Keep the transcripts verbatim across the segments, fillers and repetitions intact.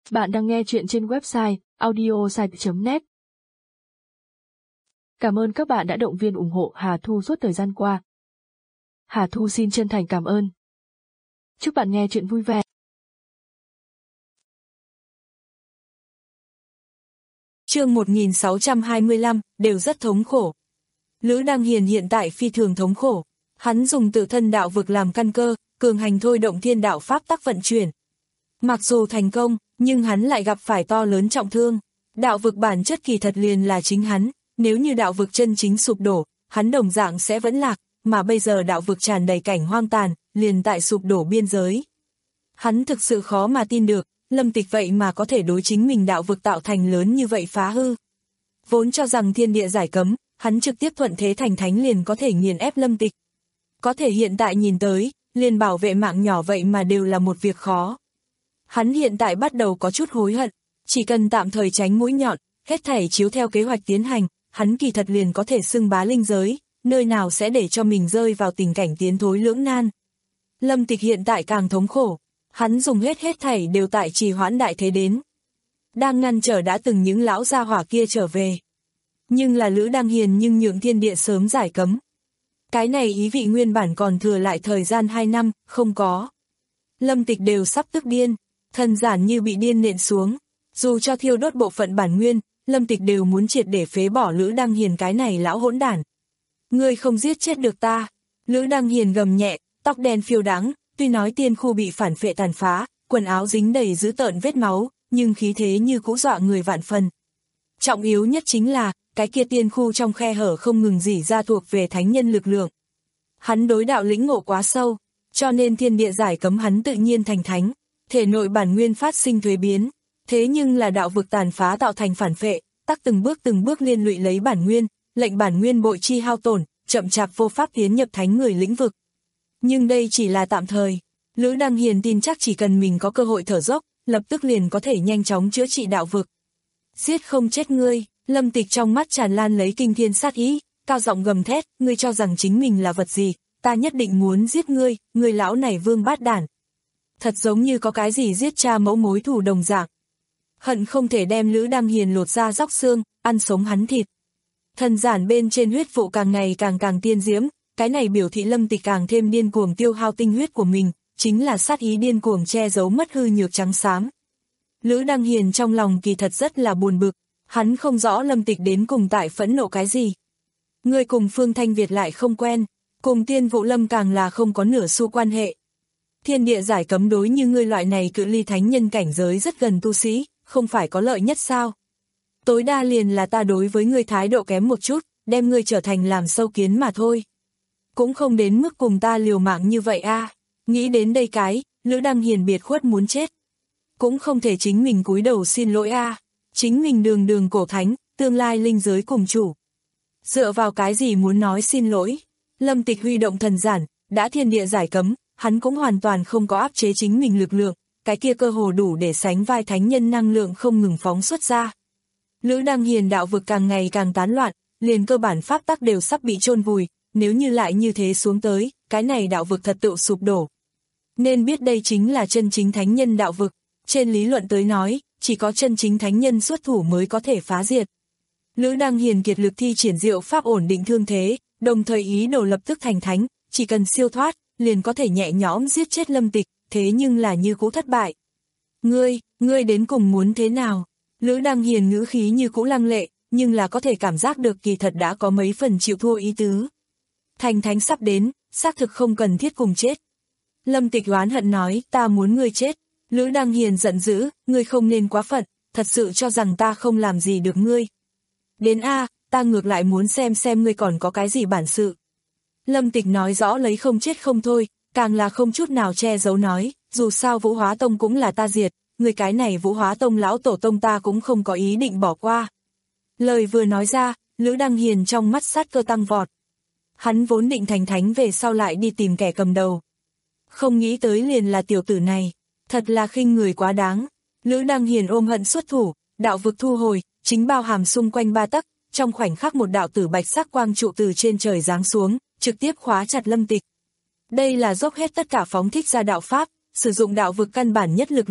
Bạn đang nghe chuyện trên website audiosite chấm net. Cảm ơn các bạn đã động viên ủng hộ Hà Thu suốt thời gian qua. Hà Thu xin chân thành cảm ơn. Chúc bạn nghe chuyện vui vẻ. Chương một nghìn sáu trăm hai mươi lăm, đều rất thống khổ. Lữ Đăng Hiền hiện tại phi thường thống khổ. Hắn dùng tự thân đạo vực làm căn cơ, cường hành thôi động thiên đạo pháp tắc vận chuyển. Mặc dù thành công, nhưng hắn lại gặp phải to lớn trọng thương. Đạo vực bản chất kỳ thật liền là chính hắn, nếu như đạo vực chân chính sụp đổ, hắn đồng dạng sẽ vẫn lạc, mà bây giờ đạo vực tràn đầy cảnh hoang tàn, liền tại sụp đổ biên giới. Hắn thực sự khó mà tin được, Lâm Tịch vậy mà có thể đối chính mình đạo vực tạo thành lớn như vậy phá hư. Vốn cho rằng thiên địa giải cấm, hắn trực tiếp thuận thế thành thánh liền có thể nghiền ép Lâm Tịch. Có thể hiện tại nhìn tới, liền bảo vệ mạng nhỏ vậy mà đều là một việc khó. Hắn hiện tại bắt đầu có chút hối hận, chỉ cần tạm thời tránh mũi nhọn, hết thảy chiếu theo kế hoạch tiến hành, hắn kỳ thật liền có thể xưng bá linh giới, nơi nào sẽ để cho mình rơi vào tình cảnh tiến thối lưỡng nan. Lâm Tịch hiện tại càng thống khổ, hắn dùng hết hết thảy đều tại trì hoãn đại thế đến. Đang ngăn trở đã từng những lão gia hỏa kia trở về. Nhưng là Lữ Đăng Hiền nhưng nhượng thiên địa sớm giải cấm. Cái này ý vị nguyên bản còn thừa lại thời gian hai năm, không có. Lâm Tịch đều sắp tức điên, thân giản như bị điên nện xuống. Dù cho thiêu đốt bộ phận bản nguyên, Lâm Tịch đều muốn triệt để phế bỏ Lữ Đăng Hiền cái này lão hỗn đản. Ngươi không giết chết được ta. Lữ Đăng Hiền gầm nhẹ, tóc đen phiêu đáng, tuy nói tiên khu bị phản phệ tàn phá, quần áo dính đầy dữ tợn vết máu, nhưng khí thế như cũ dọa người vạn phần. Trọng yếu nhất chính là, cái kia tiên khu trong khe hở không ngừng rỉ ra thuộc về thánh nhân lực lượng. Hắn đối đạo lĩnh ngộ quá sâu, cho nên thiên địa giải cấm hắn tự nhiên thành thánh, thể nội bản nguyên phát sinh thuế biến. Thế nhưng là đạo vực tàn phá tạo thành phản phệ, tắc từng bước từng bước liên lụy lấy bản nguyên, lệnh bản nguyên bội chi hao tổn, chậm chạp vô pháp tiến nhập thánh người lĩnh vực. Nhưng đây chỉ là tạm thời. Lữ Đăng Hiền tin chắc chỉ cần mình có cơ hội thở dốc, lập tức liền có thể nhanh chóng chữa trị đạo vực. Giết không chết ngươi. Lâm Tịch trong mắt tràn lan lấy kinh thiên sát ý, cao giọng gầm thét, ngươi cho rằng chính mình là vật gì, ta nhất định muốn giết ngươi, ngươi lão này vương bát đản. Thật giống như có cái gì giết cha mẫu mối thù đồng dạng. Hận không thể đem Lữ Đăng Hiền lột da róc xương, ăn sống hắn thịt. Thần giản bên trên huyết vụ càng ngày càng càng tiên diễm, cái này biểu thị Lâm Tịch càng thêm điên cuồng tiêu hao tinh huyết của mình, chính là sát ý điên cuồng che giấu mất hư nhược trắng xám. Lữ Đăng Hiền trong lòng kỳ thật rất là buồn bực, hắn không rõ Lâm Tịch đến cùng tại phẫn nộ cái gì. Người cùng Phương Thanh Việt lại không quen, cùng Tiên Vũ Lâm càng là không có nửa xu quan hệ. Thiên địa giải cấm đối như ngươi loại này cự ly thánh nhân cảnh giới rất gần tu sĩ, không phải có lợi nhất sao? Tối đa liền là ta đối với ngươi thái độ kém một chút, đem ngươi trở thành làm sâu kiến mà thôi. Cũng không đến mức cùng ta liều mạng như vậy a. À. Nghĩ đến đây cái, Lữ Đăng Hiền biệt khuất muốn chết. Cũng không thể chính mình cúi đầu xin lỗi a. À. Chính mình đường đường cổ thánh, tương lai linh giới cùng chủ. Dựa vào cái gì muốn nói xin lỗi? Lâm Tịch huy động thần giản, đã thiên địa giải cấm, hắn cũng hoàn toàn không có áp chế chính mình lực lượng, cái kia cơ hồ đủ để sánh vai thánh nhân năng lượng không ngừng phóng xuất ra. Lữ Đăng Hiền đạo vực càng ngày càng tán loạn, liền cơ bản pháp tắc đều sắp bị chôn vùi, nếu như lại như thế xuống tới, cái này đạo vực thật tự sụp đổ. Nên biết đây chính là chân chính thánh nhân đạo vực, trên lý luận tới nói, chỉ có chân chính thánh nhân xuất thủ mới có thể phá diệt. Lữ Đăng Hiền kiệt lực thi triển diệu pháp ổn định thương thế, đồng thời ý đồ lập tức thành thánh, chỉ cần siêu thoát, liền có thể nhẹ nhõm giết chết Lâm Tịch, thế nhưng là như cũ thất bại. Ngươi, ngươi đến cùng muốn thế nào? Lữ Đăng Hiền ngữ khí như cũ lăng lệ, nhưng là có thể cảm giác được kỳ thật đã có mấy phần chịu thua ý tứ. Thành thánh sắp đến, xác thực không cần thiết cùng chết. Lâm Tịch oán hận nói, ta muốn ngươi chết. Lữ Đăng Hiền giận dữ, ngươi không nên quá phận, thật sự cho rằng ta không làm gì được ngươi. Đến A, ta ngược lại muốn xem xem ngươi còn có cái gì bản sự. Lâm Tịch nói rõ lấy không chết không thôi, càng là không chút nào che giấu nói, dù sao Vũ Hóa Tông cũng là ta diệt, người cái này Vũ Hóa Tông lão tổ tông ta cũng không có ý định bỏ qua. Lời vừa nói ra, Lữ Đăng Hiền trong mắt sát cơ tăng vọt. Hắn vốn định thành thánh về sau lại đi tìm kẻ cầm đầu. Không nghĩ tới liền là tiểu tử này, thật là khinh người quá đáng. Lữ Đăng Hiền ôm hận xuất thủ, đạo vực thu hồi, chính bao hàm xung quanh ba tấc, trong khoảnh khắc một đạo tử bạch sắc quang trụ từ trên trời giáng xuống, trực tiếp khóa chặt Lâm Tịch. Đây là dốc hết tất cả phóng thích ra đạo pháp, sử dụng đạo vực căn bản nhất lực lượng,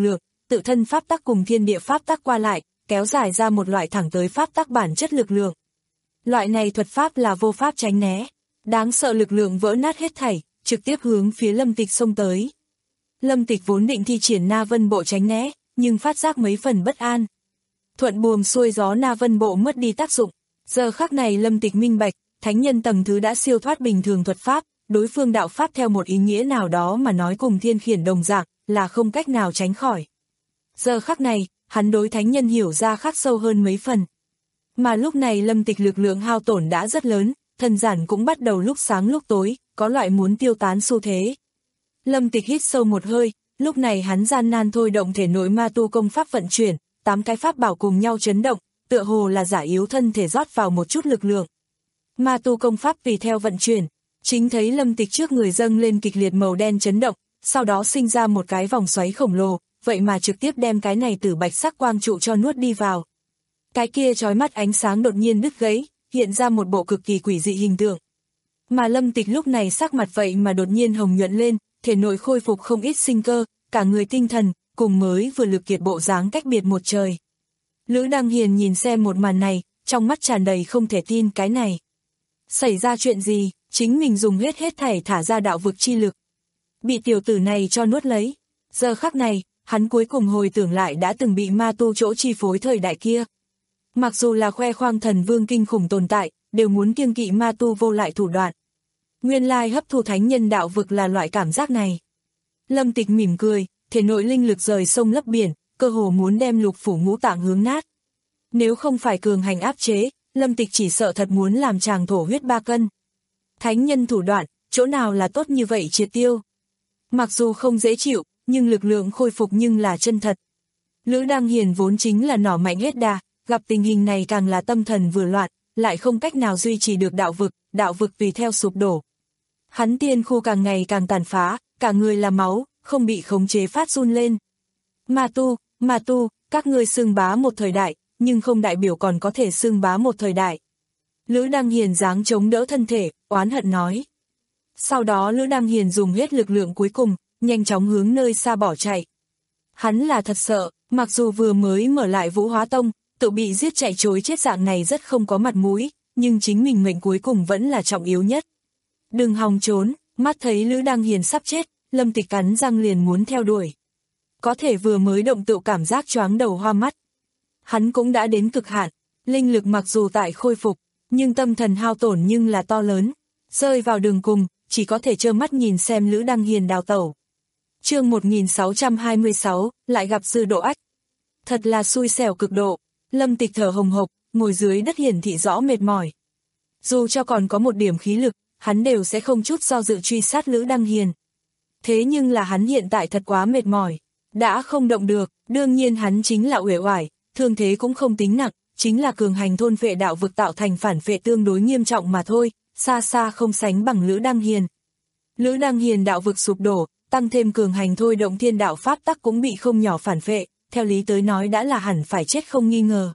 tự thân pháp tắc cùng thiên địa pháp tắc qua lại, kéo dài ra một loại thẳng tới pháp tắc bản chất lực lượng. Loại này thuật pháp là vô pháp tránh né, đáng sợ lực lượng vỡ nát hết thảy, trực tiếp hướng phía Lâm Tịch xông tới. Lâm Tịch vốn định thi triển Na Vân Bộ tránh né, nhưng phát giác mấy phần bất an. Thuận buồm xuôi gió Na Vân Bộ mất đi tác dụng, giờ khắc này Lâm Tịch minh bạch, thánh nhân tầng thứ đã siêu thoát bình thường thuật pháp, đối phương đạo pháp theo một ý nghĩa nào đó mà nói cùng thiên khiển đồng dạng, là không cách nào tránh khỏi. Giờ khắc này, hắn đối thánh nhân hiểu ra khắc sâu hơn mấy phần. Mà lúc này Lâm Tịch lực lượng hao tổn đã rất lớn, thần giản cũng bắt đầu lúc sáng lúc tối, có loại muốn tiêu tán xu thế. Lâm Tịch hít sâu một hơi, lúc này hắn gian nan thôi động thể nội ma tu công pháp vận chuyển, tám cái pháp bảo cùng nhau chấn động, tựa hồ là giả yếu thân thể rót vào một chút lực lượng. Ma tu công pháp tùy theo vận chuyển, chính thấy Lâm Tịch trước người dâng lên kịch liệt màu đen chấn động, sau đó sinh ra một cái vòng xoáy khổng lồ, vậy mà trực tiếp đem cái này tử bạch sắc quang trụ cho nuốt đi vào. Cái kia chói mắt ánh sáng đột nhiên đứt gãy, hiện ra một bộ cực kỳ quỷ dị hình tượng. Mà Lâm Tịch lúc này sắc mặt vậy mà đột nhiên hồng nhuận lên, thể nội khôi phục không ít sinh cơ, cả người tinh thần, cùng mới vừa lực kiệt bộ dáng cách biệt một trời. Lữ Đăng Hiền nhìn xem một màn này, trong mắt tràn đầy không thể tin cái này. Xảy ra chuyện gì, chính mình dùng hết hết thảy thả ra đạo vực chi lực. Bị tiểu tử này cho nuốt lấy. Giờ khắc này, hắn cuối cùng hồi tưởng lại đã từng bị ma tu chỗ chi phối thời đại kia. Mặc dù là khoe khoang thần vương kinh khủng tồn tại, đều muốn kiêng kỵ ma tu vô lại thủ đoạn. Nguyên lai hấp thu thánh nhân đạo vực là loại cảm giác này. Lâm Tịch mỉm cười, thể nội linh lực rời sông lấp biển, cơ hồ muốn đem lục phủ ngũ tạng hướng nát. Nếu không phải cường hành áp chế, Lâm Tịch chỉ sợ thật muốn làm chàng thổ huyết ba cân. Thánh nhân thủ đoạn, chỗ nào là tốt như vậy triệt tiêu. Mặc dù không dễ chịu, nhưng lực lượng khôi phục nhưng là chân thật. Lữ Đăng Hiền vốn chính là nỏ mạnh hết đà, gặp tình hình này càng là tâm thần vừa loạn, lại không cách nào duy trì được đạo vực, đạo vực tùy theo sụp đổ. Hắn tiên khu càng ngày càng tàn phá, cả người là máu, không bị khống chế phát run lên. Ma tu, ma tu, các ngươi xưng bá một thời đại, nhưng không đại biểu còn có thể xưng bá một thời đại. Lữ Đăng Hiền giáng chống đỡ thân thể, oán hận nói. Sau đó Lữ Đăng Hiền dùng hết lực lượng cuối cùng, nhanh chóng hướng nơi xa bỏ chạy. Hắn là thật sợ, mặc dù vừa mới mở lại Vũ Hóa Tông, tự bị giết chạy trối chết dạng này rất không có mặt mũi, nhưng chính mình mệnh cuối cùng vẫn là trọng yếu nhất. Đừng hòng trốn, mắt thấy Lữ Đăng Hiền sắp chết, Lâm Tịch cắn răng liền muốn theo đuổi. Có thể vừa mới động tự cảm giác choáng đầu hoa mắt. Hắn cũng đã đến cực hạn, linh lực mặc dù tại khôi phục, nhưng tâm thần hao tổn nhưng là to lớn. Rơi vào đường cùng, chỉ có thể trơ mắt nhìn xem Lữ Đăng Hiền đào tẩu. Chương một nghìn sáu trăm hai mươi sáu, lại gặp Dư Độ Ách. Thật là xui xẻo cực độ, Lâm Tịch thở hồng hộc, ngồi dưới đất hiển thị rõ mệt mỏi. Dù cho còn có một điểm khí lực, hắn đều sẽ không chút do dự truy sát Lữ Đăng Hiền. Thế nhưng là hắn hiện tại thật quá mệt mỏi, đã không động được, đương nhiên hắn chính là uể oải, thương thế cũng không tính nặng, chính là cường hành thôn phệ đạo vực tạo thành phản phệ tương đối nghiêm trọng mà thôi, xa xa không sánh bằng Lữ Đăng Hiền. Lữ Đăng Hiền đạo vực sụp đổ, tăng thêm cường hành thôi động thiên đạo pháp tắc cũng bị không nhỏ phản phệ, theo lý tới nói đã là hẳn phải chết không nghi ngờ.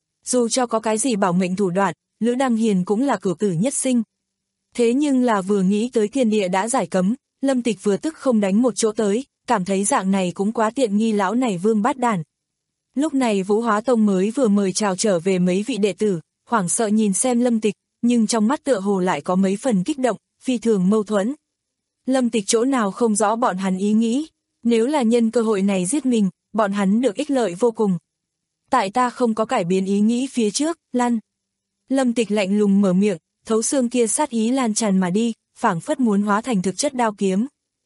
Dù cho có cái gì bảo mệnh thủ đoạn, Lữ Đăng Hiền cũng là cửu tử nhất sinh. Thế nhưng là vừa nghĩ tới thiên địa đã giải cấm, Lâm Tịch vừa tức không đánh một chỗ tới, cảm thấy dạng này cũng quá tiện nghi lão này vương bát đản. Lúc này Vũ Hóa Tông mới vừa mời chào trở về mấy vị đệ tử, hoảng sợ nhìn xem Lâm Tịch, nhưng trong mắt tựa hồ lại có mấy phần kích động, phi thường mâu thuẫn. Lâm Tịch chỗ nào không rõ bọn hắn ý nghĩ, nếu là nhân cơ hội này giết mình, bọn hắn được ích lợi vô cùng. Tại ta không có cải biến ý nghĩ phía trước, lăn. Lâm Tịch lạnh lùng mở miệng, thấu xương kia sát ý lan tràn mà đi, phảng phất muốn hóa thành thực chất đao kiếm.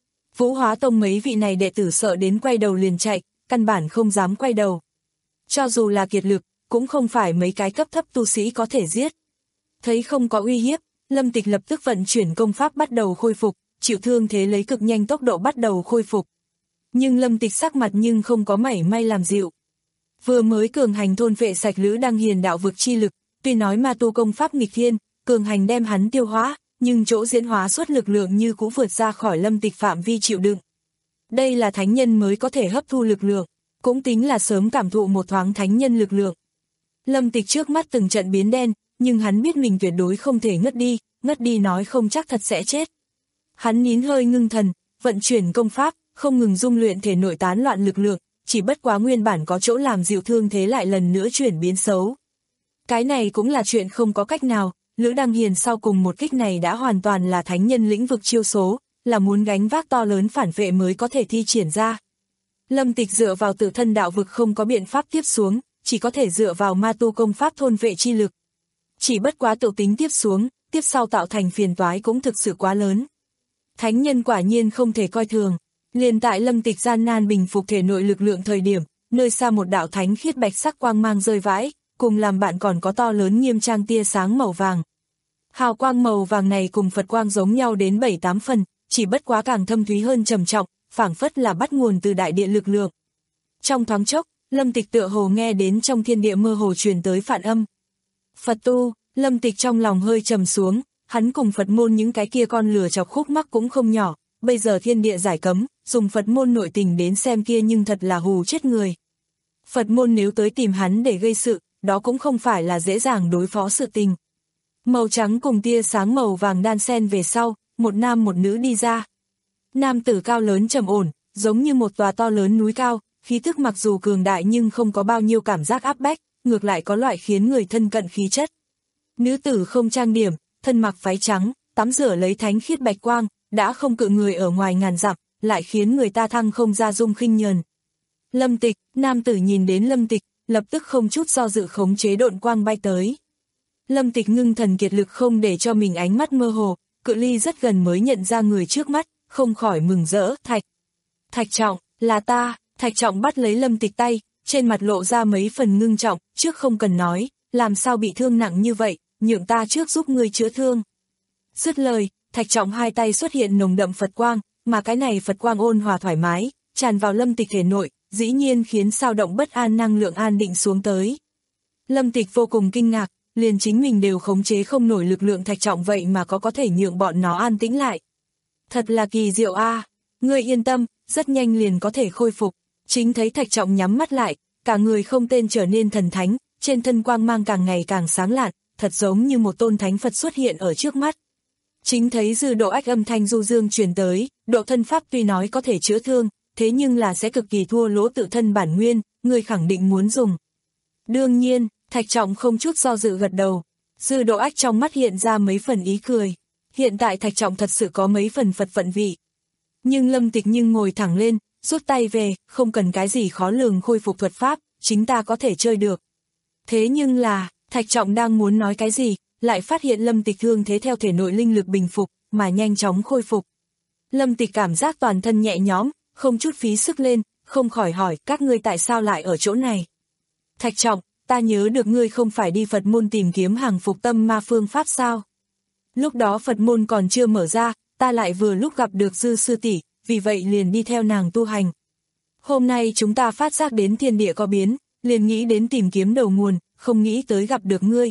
Vũ Hóa Tông mấy vị này đệ tử sợ đến quay đầu liền chạy, căn bản không dám quay đầu. Cho dù là kiệt lực, cũng không phải mấy cái cấp thấp tu sĩ có thể giết. Thấy không có uy hiếp, Lâm Tịch lập tức vận chuyển công pháp bắt đầu khôi phục, chịu thương thế lấy cực nhanh tốc độ bắt đầu khôi phục. Nhưng Lâm Tịch sắc mặt nhưng không có mảy may làm dịu. Vừa mới cường hành thôn phệ sạch Lữ Đăng Hiền đạo vực chi lực, tuy nói ma tu công pháp nghịch thiên, cường hành đem hắn tiêu hóa, nhưng chỗ diễn hóa xuất lực lượng như cũng vượt ra khỏi Lâm Tịch phạm vi chịu đựng. Đây là thánh nhân mới có thể hấp thu lực lượng, cũng tính là sớm cảm thụ một thoáng thánh nhân lực lượng. Lâm Tịch trước mắt từng trận biến đen, nhưng hắn biết mình tuyệt đối không thể ngất đi, ngất đi nói không chắc thật sẽ chết. Hắn nín hơi ngưng thần, vận chuyển công pháp, không ngừng dung luyện thể nội tán loạn lực lượng, chỉ bất quá nguyên bản có chỗ làm dịu thương thế lại lần nữa chuyển biến xấu. Cái này cũng là chuyện không có cách nào, Lữ Đăng Hiền sau cùng một kích này đã hoàn toàn là thánh nhân lĩnh vực chiêu số, là muốn gánh vác to lớn phản vệ mới có thể thi triển ra. Lâm Tịch dựa vào tự thân đạo vực không có biện pháp tiếp xuống, chỉ có thể dựa vào ma tu công pháp thôn vệ chi lực. Chỉ bất quá tự tính tiếp xuống, tiếp sau tạo thành phiền toái cũng thực sự quá lớn. Thánh nhân quả nhiên không thể coi thường. Liền tại Lâm Tịch gian nan bình phục thể nội lực lượng thời điểm, nơi xa một đạo thánh khiết bạch sắc quang mang rơi vãi, cùng làm bạn còn có to lớn nghiêm trang tia sáng màu vàng. Hào quang màu vàng này cùng Phật quang giống nhau đến bảy tám phần, chỉ bất quá càng thâm thúy hơn trầm trọng, phảng phất là bắt nguồn từ đại địa lực lượng. Trong thoáng chốc, Lâm Tịch tựa hồ nghe đến trong thiên địa mơ hồ truyền tới phản âm. Phật tu, Lâm Tịch trong lòng hơi trầm xuống, hắn cùng Phật môn những cái kia con lừa chọc khúc mắc cũng không nhỏ, bây giờ thiên địa giải cấm, dùng Phật môn nội tình đến xem kia nhưng thật là hù chết người. Phật môn nếu tới tìm hắn để gây sự, đó cũng không phải là dễ dàng đối phó sự tình. Màu trắng cùng tia sáng màu vàng đan xen về sau, một nam một nữ đi ra. Nam tử cao lớn trầm ổn, giống như một tòa to lớn núi cao, khí thức mặc dù cường đại nhưng không có bao nhiêu cảm giác áp bách, ngược lại có loại khiến người thân cận khí chất. Nữ tử không trang điểm, thân mặc váy trắng, tắm rửa lấy thánh khiết bạch quang, đã không cự người ở ngoài ngàn dặm, lại khiến người ta thăng không ra dung khinh nhờn. Lâm Tịch, nam tử nhìn đến Lâm Tịch, lập tức không chút do dự khống chế độn quang bay tới. Lâm Tịch ngưng thần kiệt lực không để cho mình ánh mắt mơ hồ, cự ly rất gần mới nhận ra người trước mắt, không khỏi mừng rỡ. Thạch. Thạch Trọng, là ta. Thạch Trọng bắt lấy Lâm Tịch tay, trên mặt lộ ra mấy phần ngưng trọng, trước không cần nói, làm sao bị thương nặng như vậy, nhượng ta trước giúp ngươi chữa thương. Dứt lời, Thạch Trọng hai tay xuất hiện nồng đậm Phật quang, mà cái này Phật quang ôn hòa thoải mái, tràn vào Lâm Tịch thể nội, dĩ nhiên khiến sao động bất an năng lượng an định xuống tới. Lâm Tịch vô cùng kinh ngạc, liền chính mình đều khống chế không nổi lực lượng Thạch Trọng vậy mà có có thể nhượng bọn nó an tĩnh lại. Thật là kỳ diệu a, à. Ngươi yên tâm, rất nhanh liền có thể khôi phục. Chính thấy Thạch Trọng nhắm mắt lại, cả người không tên trở nên thần thánh, trên thân quang mang càng ngày càng sáng lạn, thật giống như một tôn thánh Phật xuất hiện ở trước mắt. Chính thấy Dư Độ Ách âm thanh du dương truyền tới, độ thân pháp tuy nói có thể chữa thương, thế nhưng là sẽ cực kỳ thua lỗ tự thân bản nguyên, người khẳng định muốn dùng. Đương nhiên, Thạch Trọng không chút do dự gật đầu. Dư Độ Ách trong mắt hiện ra mấy phần ý cười. Hiện tại Thạch Trọng thật sự có mấy phần Phật vận vị. Nhưng Lâm Tịch nhưng ngồi thẳng lên, rút tay về, không cần cái gì khó lường khôi phục thuật pháp, chính ta có thể chơi được. Thế nhưng là, Thạch Trọng đang muốn nói cái gì, lại phát hiện Lâm Tịch thương thế theo thể nội linh lực bình phục, mà nhanh chóng khôi phục. Lâm Tịch cảm giác toàn thân nhẹ nhõm, không chút phí sức lên, không khỏi hỏi các ngươi tại sao lại ở chỗ này. Thạch Trọng, ta nhớ được ngươi không phải đi Phật môn tìm kiếm hàng phục tâm ma phương pháp sao. Lúc đó Phật môn còn chưa mở ra, ta lại vừa lúc gặp được Dư sư tỷ, vì vậy liền đi theo nàng tu hành. Hôm nay chúng ta phát giác đến thiên địa có biến, liền nghĩ đến tìm kiếm đầu nguồn, không nghĩ tới gặp được ngươi.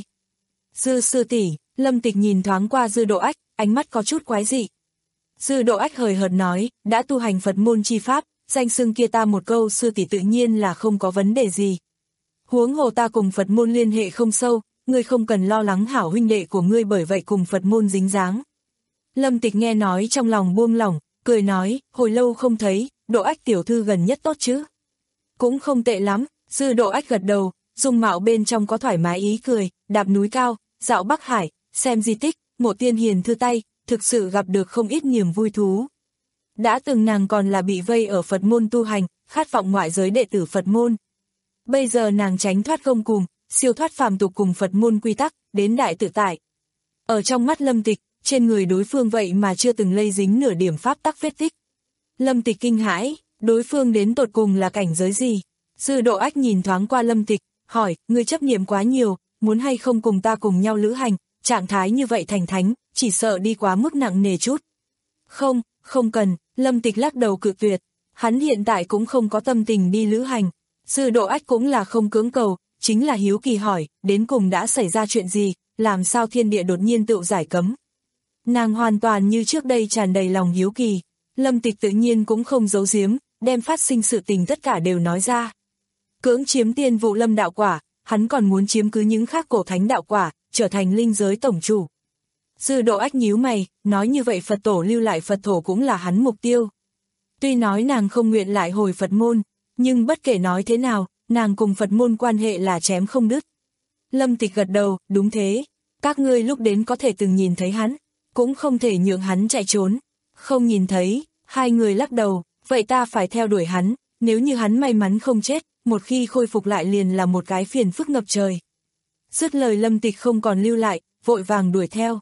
Dư sư tỷ, Lâm Tịch nhìn thoáng qua Dư Độ Ách, ánh mắt có chút quái dị. Dư Độ Ách hời hợt nói, đã tu hành Phật môn chi pháp, danh xưng kia ta một câu sư tỷ tự nhiên là không có vấn đề gì. Huống hồ ta cùng Phật môn liên hệ không sâu, ngươi không cần lo lắng hảo huynh đệ của ngươi bởi vậy cùng Phật môn dính dáng. Lâm Tịch nghe nói trong lòng buông lỏng, cười nói, hồi lâu không thấy, Độ Ách tiểu thư gần nhất tốt chứ. Cũng không tệ lắm, Dư Độ Ách gật đầu, dung mạo bên trong có thoải mái ý cười, đạp núi cao, dạo Bắc Hải, xem di tích, mộ tiên hiền thư tay, thực sự gặp được không ít niềm vui thú. Đã từng nàng còn là bị vây ở Phật môn tu hành, khát vọng ngoại giới đệ tử Phật môn. Bây giờ nàng tránh thoát gông cùm, siêu thoát phàm tục cùng Phật môn quy tắc, đến đại tự tại. Ở trong mắt Lâm Tịch, trên người đối phương vậy mà chưa từng lây dính nửa điểm pháp tắc vết tích. Lâm Tịch kinh hãi, đối phương đến tột cùng là cảnh giới gì? Dư Độ Ách nhìn thoáng qua Lâm Tịch, hỏi, ngươi chấp niệm quá nhiều, muốn hay không cùng ta cùng nhau lữ hành, trạng thái như vậy thành thánh, chỉ sợ đi quá mức nặng nề chút. Không, không cần, Lâm Tịch lắc đầu cự tuyệt, hắn hiện tại cũng không có tâm tình đi lữ hành. Dư Độ Ách cũng là không cưỡng cầu, chính là hiếu kỳ hỏi, đến cùng đã xảy ra chuyện gì, làm sao thiên địa đột nhiên tự giải cấm. Nàng hoàn toàn như trước đây tràn đầy lòng hiếu kỳ, Lâm Tịch tự nhiên cũng không giấu giếm, đem phát sinh sự tình tất cả đều nói ra. Cưỡng chiếm Tiên Vụ Lâm đạo quả, hắn còn muốn chiếm cứ những khác cổ thánh đạo quả, trở thành linh giới tổng chủ. Dư Độ Ách nhíu mày, nói như vậy Phật tổ lưu lại Phật thổ cũng là hắn mục tiêu. Tuy nói nàng không nguyện lại hồi Phật môn, Nhưng bất kể nói thế nào, nàng cùng Phật môn quan hệ là chém không đứt. Lâm Tịch gật đầu, đúng thế. Các ngươi lúc đến có thể từng nhìn thấy hắn, cũng không thể nhượng hắn chạy trốn. Không nhìn thấy, hai người lắc đầu, vậy ta phải theo đuổi hắn, nếu như hắn may mắn không chết, một khi khôi phục lại liền là một cái phiền phức ngập trời. Dứt lời Lâm Tịch không còn lưu lại, vội vàng đuổi theo.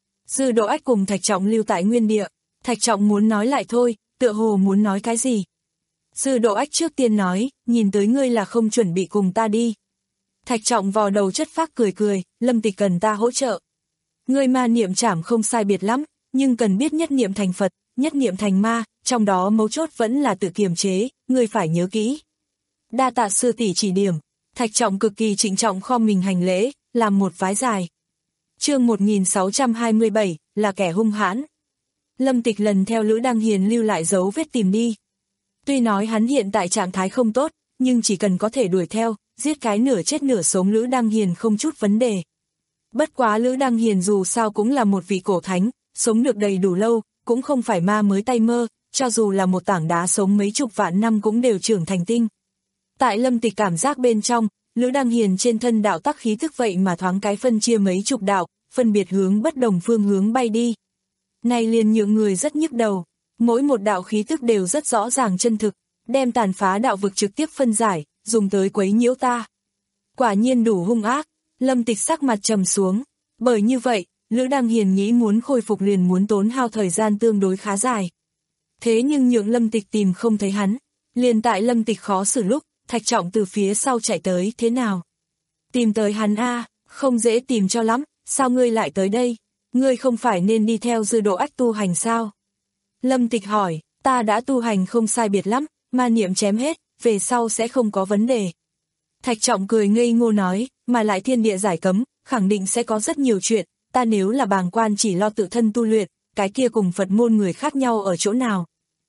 Dư Độ Ách cùng Thạch Trọng lưu tại nguyên địa, Thạch Trọng muốn nói lại thôi, tựa hồ muốn nói cái gì. Dư Độ Ách trước tiên nói, nhìn tới ngươi là không chuẩn bị cùng ta đi. Thạch Trọng vò đầu chất phác cười cười, Lâm Tịch cần ta hỗ trợ. Ngươi ma niệm trảm không sai biệt lắm, nhưng cần biết nhất niệm thành Phật, nhất niệm thành ma, trong đó mấu chốt vẫn là tự kiềm chế, ngươi phải nhớ kỹ. Đa tạ sư tỷ chỉ điểm. Thạch Trọng cực kỳ trịnh trọng khom mình hành lễ, làm một vái dài. Chương một nghìn sáu trăm hai mươi bảy, là kẻ hung hãn. Lâm Tịch lần theo Lữ Đăng Hiền lưu lại dấu vết tìm đi. Tuy nói hắn hiện tại trạng thái không tốt, nhưng chỉ cần có thể đuổi theo, giết cái nửa chết nửa sống Lữ Đăng Hiền không chút vấn đề. Bất quá Lữ Đăng Hiền dù sao cũng là một vị cổ thánh, sống được đầy đủ lâu, cũng không phải ma mới tay mơ, cho dù là một tảng đá sống mấy chục vạn năm cũng đều trưởng thành tinh. Tại Lâm Tịch cảm giác bên trong, Lữ Đăng Hiền trên thân đạo tắc khí thức vậy mà thoáng cái phân chia mấy chục đạo, phân biệt hướng bất đồng phương hướng bay đi. Này liền nhượng người rất nhức đầu, mỗi một đạo khí thức đều rất rõ ràng chân thực, đem tàn phá đạo vực trực tiếp phân giải, dùng tới quấy nhiễu ta. Quả nhiên đủ hung ác, Lâm Tịch sắc mặt trầm xuống, bởi như vậy, Lữ Đăng Hiền nghĩ muốn khôi phục liền muốn tốn hao thời gian tương đối khá dài. Thế nhưng nhượng Lâm Tịch tìm không thấy hắn, liền tại Lâm Tịch khó xử lúc, Thạch Trọng từ phía sau chạy tới, thế nào? Tìm tới hắn a, không dễ tìm cho lắm, sao ngươi lại tới đây? Ngươi không phải nên đi theo Dư Độ Ách tu hành sao? Lâm Tịch hỏi, ta đã tu hành không sai biệt lắm, ma niệm chém hết, về sau sẽ không có vấn đề. Thạch Trọng cười ngây ngô nói, mà lại thiên địa giải cấm, khẳng định sẽ có rất nhiều chuyện, ta nếu là bàng quan chỉ lo tự thân tu luyện, cái kia cùng Phật môn người khác nhau ở chỗ nào?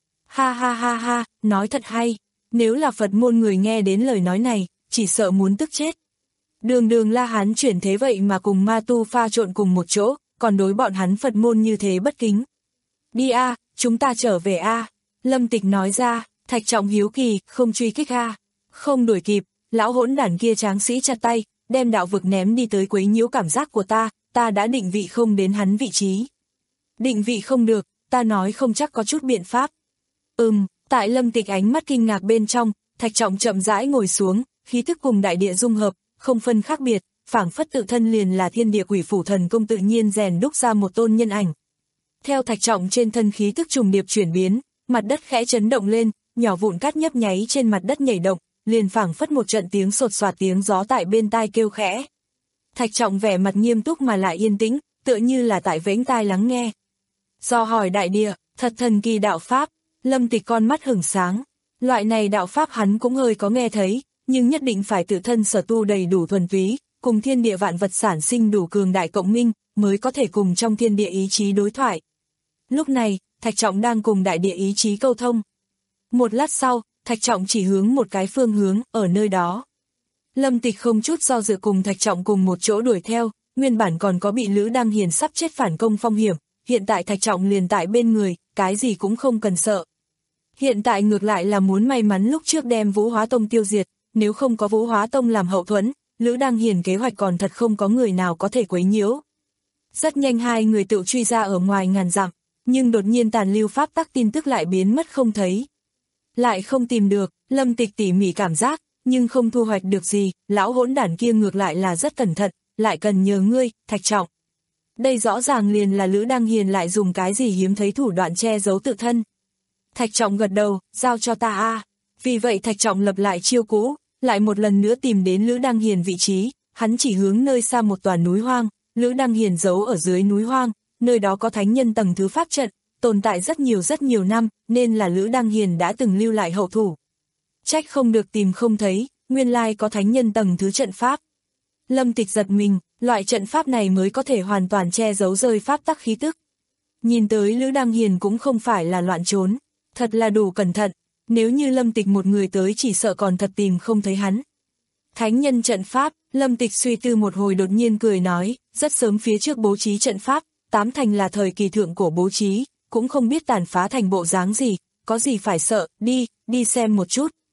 Ha ha ha ha, nói thật hay. Nếu là Phật môn người nghe đến lời nói này, chỉ sợ muốn tức chết. Đường đường La Hán chuyển thế vậy mà cùng ma tu pha trộn cùng một chỗ, còn đối bọn hắn Phật môn như thế bất kính. Đi a, chúng ta trở về a. Lâm Tịch nói ra, Thạch Trọng hiếu kỳ, không truy kích a. Không đuổi kịp, lão hỗn đản kia tráng sĩ chặt tay, đem đạo vực ném đi tới quấy nhiễu cảm giác của ta, ta đã định vị không đến hắn vị trí. Định vị không được, ta nói không chắc có chút biện pháp. Ừm. Tại Lâm Tịch ánh mắt kinh ngạc bên trong, Thạch Trọng chậm rãi ngồi xuống, khí thức cùng đại địa dung hợp, không phân khác biệt, phảng phất tự thân liền là thiên địa quỷ phủ thần công tự nhiên rèn đúc ra một tôn nhân ảnh. Theo Thạch Trọng trên thân khí thức trùng điệp chuyển biến, mặt đất khẽ chấn động lên, nhỏ vụn cát nhấp nháy trên mặt đất nhảy động, liền phảng phất một trận tiếng sột soạt tiếng gió tại bên tai kêu khẽ. Thạch Trọng vẻ mặt nghiêm túc mà lại yên tĩnh, tựa như là tại vẫy tai lắng nghe. Do hỏi đại địa, thật thần kỳ đạo pháp. Lâm Tịch con mắt hửng sáng, loại này đạo pháp hắn cũng hơi có nghe thấy, nhưng nhất định phải tự thân sở tu đầy đủ thuần túy, cùng thiên địa vạn vật sản sinh đủ cường đại cộng minh, mới có thể cùng trong thiên địa ý chí đối thoại. Lúc này, Thạch Trọng đang cùng đại địa ý chí câu thông. Một lát sau, Thạch Trọng chỉ hướng một cái phương hướng, ở nơi đó. Lâm Tịch không chút do dự cùng Thạch Trọng cùng một chỗ đuổi theo, nguyên bản còn có bị Lữ Đăng Hiền sắp chết phản công phong hiểm, hiện tại Thạch Trọng liền tại bên người, cái gì cũng không cần sợ. Hiện tại ngược lại là muốn may mắn lúc trước đem Vũ Hóa Tông tiêu diệt, nếu không có Vũ Hóa Tông làm hậu thuẫn, Lữ Đăng Hiền kế hoạch còn thật không có người nào có thể quấy nhiễu. Rất nhanh hai người tự truy ra ở ngoài ngàn dặm, nhưng đột nhiên tàn lưu pháp tắc tin tức lại biến mất không thấy. Lại không tìm được, Lâm Tịch tỉ mỉ cảm giác, nhưng không thu hoạch được gì, lão hỗn đản kia ngược lại là rất cẩn thận, lại cần nhờ ngươi, Thạch Trọng. Đây rõ ràng liền là Lữ Đăng Hiền lại dùng cái gì hiếm thấy thủ đoạn che giấu tự thân. Thạch Trọng gật đầu, giao cho ta a. Vì vậy Thạch Trọng lập lại chiêu cũ, lại một lần nữa tìm đến Lữ Đăng Hiền vị trí, hắn chỉ hướng nơi xa một tòa núi hoang, Lữ Đăng Hiền giấu ở dưới núi hoang, nơi đó có thánh nhân tầng thứ pháp trận, tồn tại rất nhiều rất nhiều năm, nên là Lữ Đăng Hiền đã từng lưu lại hậu thủ. Trách không được tìm không thấy, nguyên lai có thánh nhân tầng thứ trận pháp. Lâm Tịch giật mình, loại trận pháp này mới có thể hoàn toàn che giấu rơi pháp tắc khí tức. Nhìn tới Lữ Đăng Hiền cũng không phải là loạn trốn, thật là đủ cẩn thận, nếu như Lâm Tịch một người tới chỉ sợ còn thật tìm không thấy hắn. Thánh nhân trận pháp, Lâm Tịch suy tư một hồi đột nhiên cười nói, rất sớm phía trước bố trí trận pháp, tám thành là thời kỳ thượng cổ bố trí, cũng không biết tàn phá thành bộ dáng gì, có gì phải sợ, đi, đi xem một chút.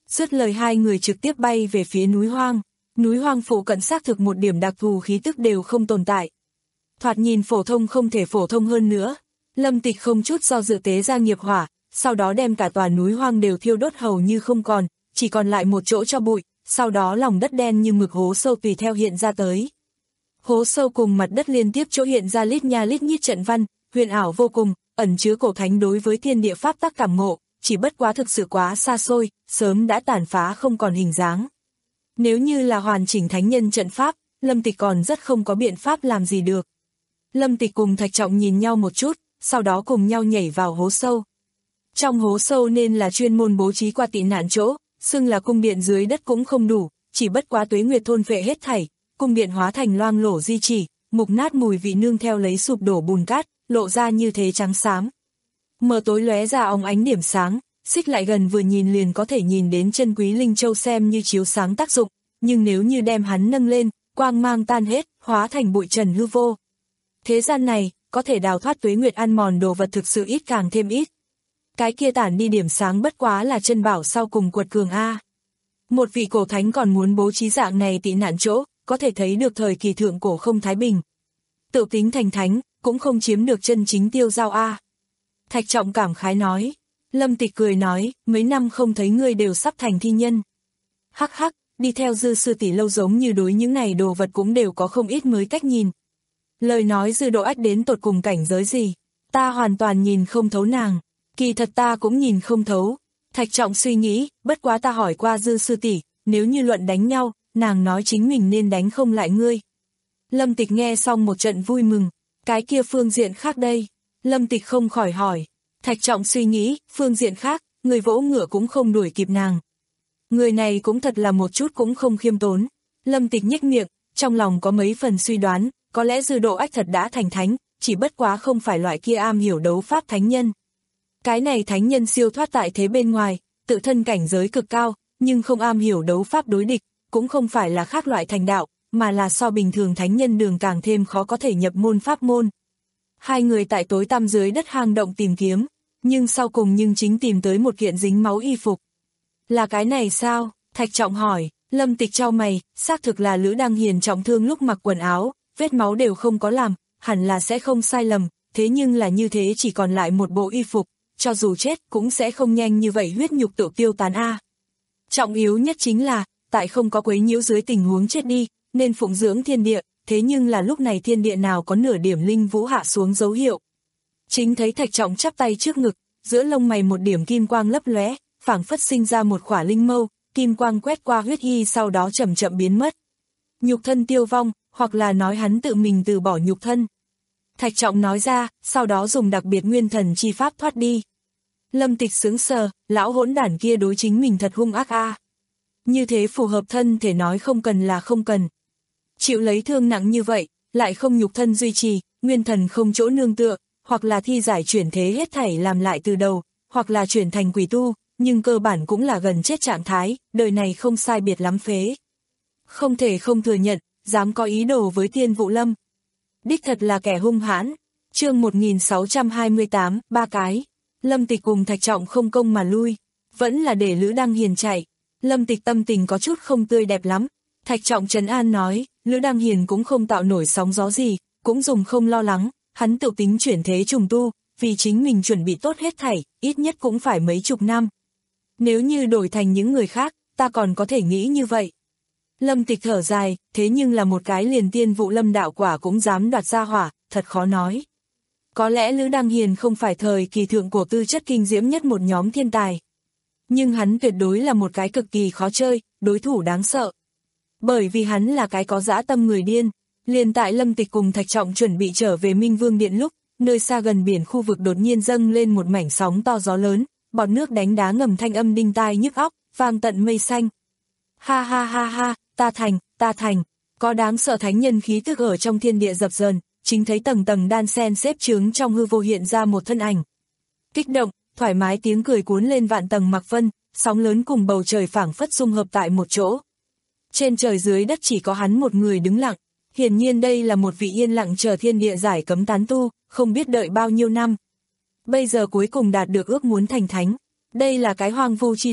Dứt lời hai người trực tiếp bay về phía núi hoang. Núi hoang phụ cận xác thực một điểm đặc thù khí tức đều không tồn tại. Thoạt nhìn phổ thông không thể phổ thông hơn nữa. Lâm Tịch không chút do dự tế ra nghiệp hỏa, sau đó đem cả tòa núi hoang đều thiêu đốt hầu như không còn, chỉ còn lại một chỗ cho bụi, sau đó lòng đất đen như mực hố sâu tùy theo hiện ra tới. Hố sâu cùng mặt đất liên tiếp chỗ hiện ra lít nha lít nhít trận văn, huyền ảo vô cùng, ẩn chứa cổ thánh đối với thiên địa pháp tắc cảm ngộ, chỉ bất quá thực sự quá xa xôi, sớm đã tàn phá không còn hình dáng. Nếu như là hoàn chỉnh thánh nhân trận pháp, Lâm Tịch còn rất không có biện pháp làm gì được. Lâm Tịch cùng Thạch Trọng nhìn nhau một chút, sau đó cùng nhau nhảy vào hố sâu. Trong hố sâu nên là chuyên môn bố trí qua tị nạn chỗ, xưng là cung điện dưới đất cũng không đủ, chỉ bất quá tuế nguyệt thôn phệ hết thảy, cung điện hóa thành loang lổ di chỉ, mục nát mùi vị nương theo lấy sụp đổ bùn cát, lộ ra như thế trắng xám. Mờ tối lóe ra óng ánh điểm sáng, xích lại gần vừa nhìn liền có thể nhìn đến chân quý linh châu xem như chiếu sáng tác dụng, nhưng nếu như đem hắn nâng lên, quang mang tan hết, hóa thành bụi trần hư vô. Thế gian này, có thể đào thoát tuế nguyệt ăn mòn đồ vật thực sự ít càng thêm ít. Cái kia tản đi điểm sáng bất quá là chân bảo sau cùng quật cường A. Một vị cổ thánh còn muốn bố trí dạng này tị nạn chỗ, có thể thấy được thời kỳ thượng cổ không thái bình. Tự tính thành thánh, cũng không chiếm được chân chính tiêu giao A. Thạch Trọng cảm khái nói. Lâm Tịch cười nói, mấy năm không thấy ngươi đều sắp thành thi nhân. Hắc hắc, đi theo Dư sư tỷ lâu giống như đối những này đồ vật cũng đều có không ít mới cách nhìn. Lời nói Dư Độ Ách đến tột cùng cảnh giới gì, ta hoàn toàn nhìn không thấu nàng, kỳ thật ta cũng nhìn không thấu. Thạch Trọng suy nghĩ, bất quá ta hỏi qua Dư sư tỷ, nếu như luận đánh nhau, nàng nói chính mình nên đánh không lại ngươi. Lâm Tịch nghe xong một trận vui mừng, cái kia phương diện khác đây, Lâm Tịch không khỏi hỏi. Thạch Trọng suy nghĩ, phương diện khác, người vỗ ngựa cũng không đuổi kịp nàng. Người này cũng thật là một chút cũng không khiêm tốn. Lâm Tịch nhếch miệng, trong lòng có mấy phần suy đoán, có lẽ Dư Độ Ách thật đã thành thánh, chỉ bất quá không phải loại kia am hiểu đấu pháp thánh nhân. Cái này thánh nhân siêu thoát tại thế bên ngoài, tự thân cảnh giới cực cao, nhưng không am hiểu đấu pháp đối địch, cũng không phải là khác loại thành đạo, mà là so bình thường thánh nhân đường càng thêm khó có thể nhập môn pháp môn. Hai người tại tối tăm dưới đất hang động tìm kiếm, nhưng sau cùng nhưng chính tìm tới một kiện dính máu y phục. Là cái này sao? Thạch Trọng hỏi. Lâm Tịch chau mày, xác thực là Lữ Đăng Hiền trọng thương lúc mặc quần áo, vết máu đều không có làm, hẳn là sẽ không sai lầm, thế nhưng là như thế chỉ còn lại một bộ y phục, cho dù chết cũng sẽ không nhanh như vậy huyết nhục tự tiêu tán a. Trọng yếu nhất chính là, tại không có quấy nhiễu dưới tình huống chết đi, nên phụng dưỡng thiên địa, thế nhưng là lúc này thiên địa nào có nửa điểm linh vũ hạ xuống dấu hiệu. Chính thấy Thạch Trọng chắp tay trước ngực, giữa lông mày một điểm kim quang lấp lóe, phảng phất sinh ra một khỏa linh mâu, kim quang quét qua huyết y sau đó chậm chậm biến mất. Nhục thân tiêu vong, hoặc là nói hắn tự mình từ bỏ nhục thân. Thạch Trọng nói ra, sau đó dùng đặc biệt nguyên thần chi pháp thoát đi. Lâm Tịch sững sờ, lão hỗn đản kia đối chính mình thật hung ác a. Như thế phù hợp thân thể nói không cần là không cần. Chịu lấy thương nặng như vậy, lại không nhục thân duy trì, nguyên thần không chỗ nương tựa, hoặc là thi giải chuyển thế hết thảy làm lại từ đầu, hoặc là chuyển thành quỷ tu, nhưng cơ bản cũng là gần chết trạng thái, đời này không sai biệt lắm phế. Không thể không thừa nhận, dám có ý đồ với Tiên Vũ Lâm. Đích thật là kẻ hung hãn. Chương một nghìn sáu trăm hai mươi tám, ba cái. Lâm Tịch cùng Thạch Trọng không công mà lui, vẫn là để Lữ Đăng Hiền chạy. Lâm Tịch tâm tình có chút không tươi đẹp lắm. Thạch Trọng trấn an nói, Lữ Đăng Hiền cũng không tạo nổi sóng gió gì, cũng dùng không lo lắng, hắn tự tính chuyển thế trùng tu, vì chính mình chuẩn bị tốt hết thảy, ít nhất cũng phải mấy chục năm. Nếu như đổi thành những người khác, ta còn có thể nghĩ như vậy. Lâm Tịch thở dài, thế nhưng là một cái liền Tiên Vũ Lâm đạo quả cũng dám đoạt ra hỏa, thật khó nói. Có lẽ Lữ Đăng Hiền không phải thời kỳ thượng cổ tư chất kinh diễm nhất một nhóm thiên tài. Nhưng hắn tuyệt đối là một cái cực kỳ khó chơi, đối thủ đáng sợ. Bởi vì hắn là cái có dã tâm người điên. Liền tại Lâm Tịch cùng Thạch Trọng chuẩn bị trở về Minh Vương Điện lúc, nơi xa gần biển khu vực đột nhiên dâng lên một mảnh sóng to gió lớn, bọt nước đánh đá ngầm thanh âm đinh tai nhức óc, vang tận mây xanh. Ha ha ha ha, ta thành, ta thành, có đáng sợ thánh nhân khí tức ở trong thiên địa dập dờn, chính thấy tầng tầng đan sen xếp chướng trong hư vô hiện ra một thân ảnh. Kích động, thoải mái tiếng cười cuốn lên vạn tầng mặc vân, sóng lớn cùng bầu trời phảng phất dung hợp tại một chỗ. Trên trời dưới đất chỉ có hắn một người đứng lặng, hiển nhiên đây là một vị yên lặng chờ thiên địa giải cấm tán tu, không biết đợi bao nhiêu năm. Bây giờ cuối cùng đạt được ước muốn thành thánh, đây là cái hoang vu chi địa,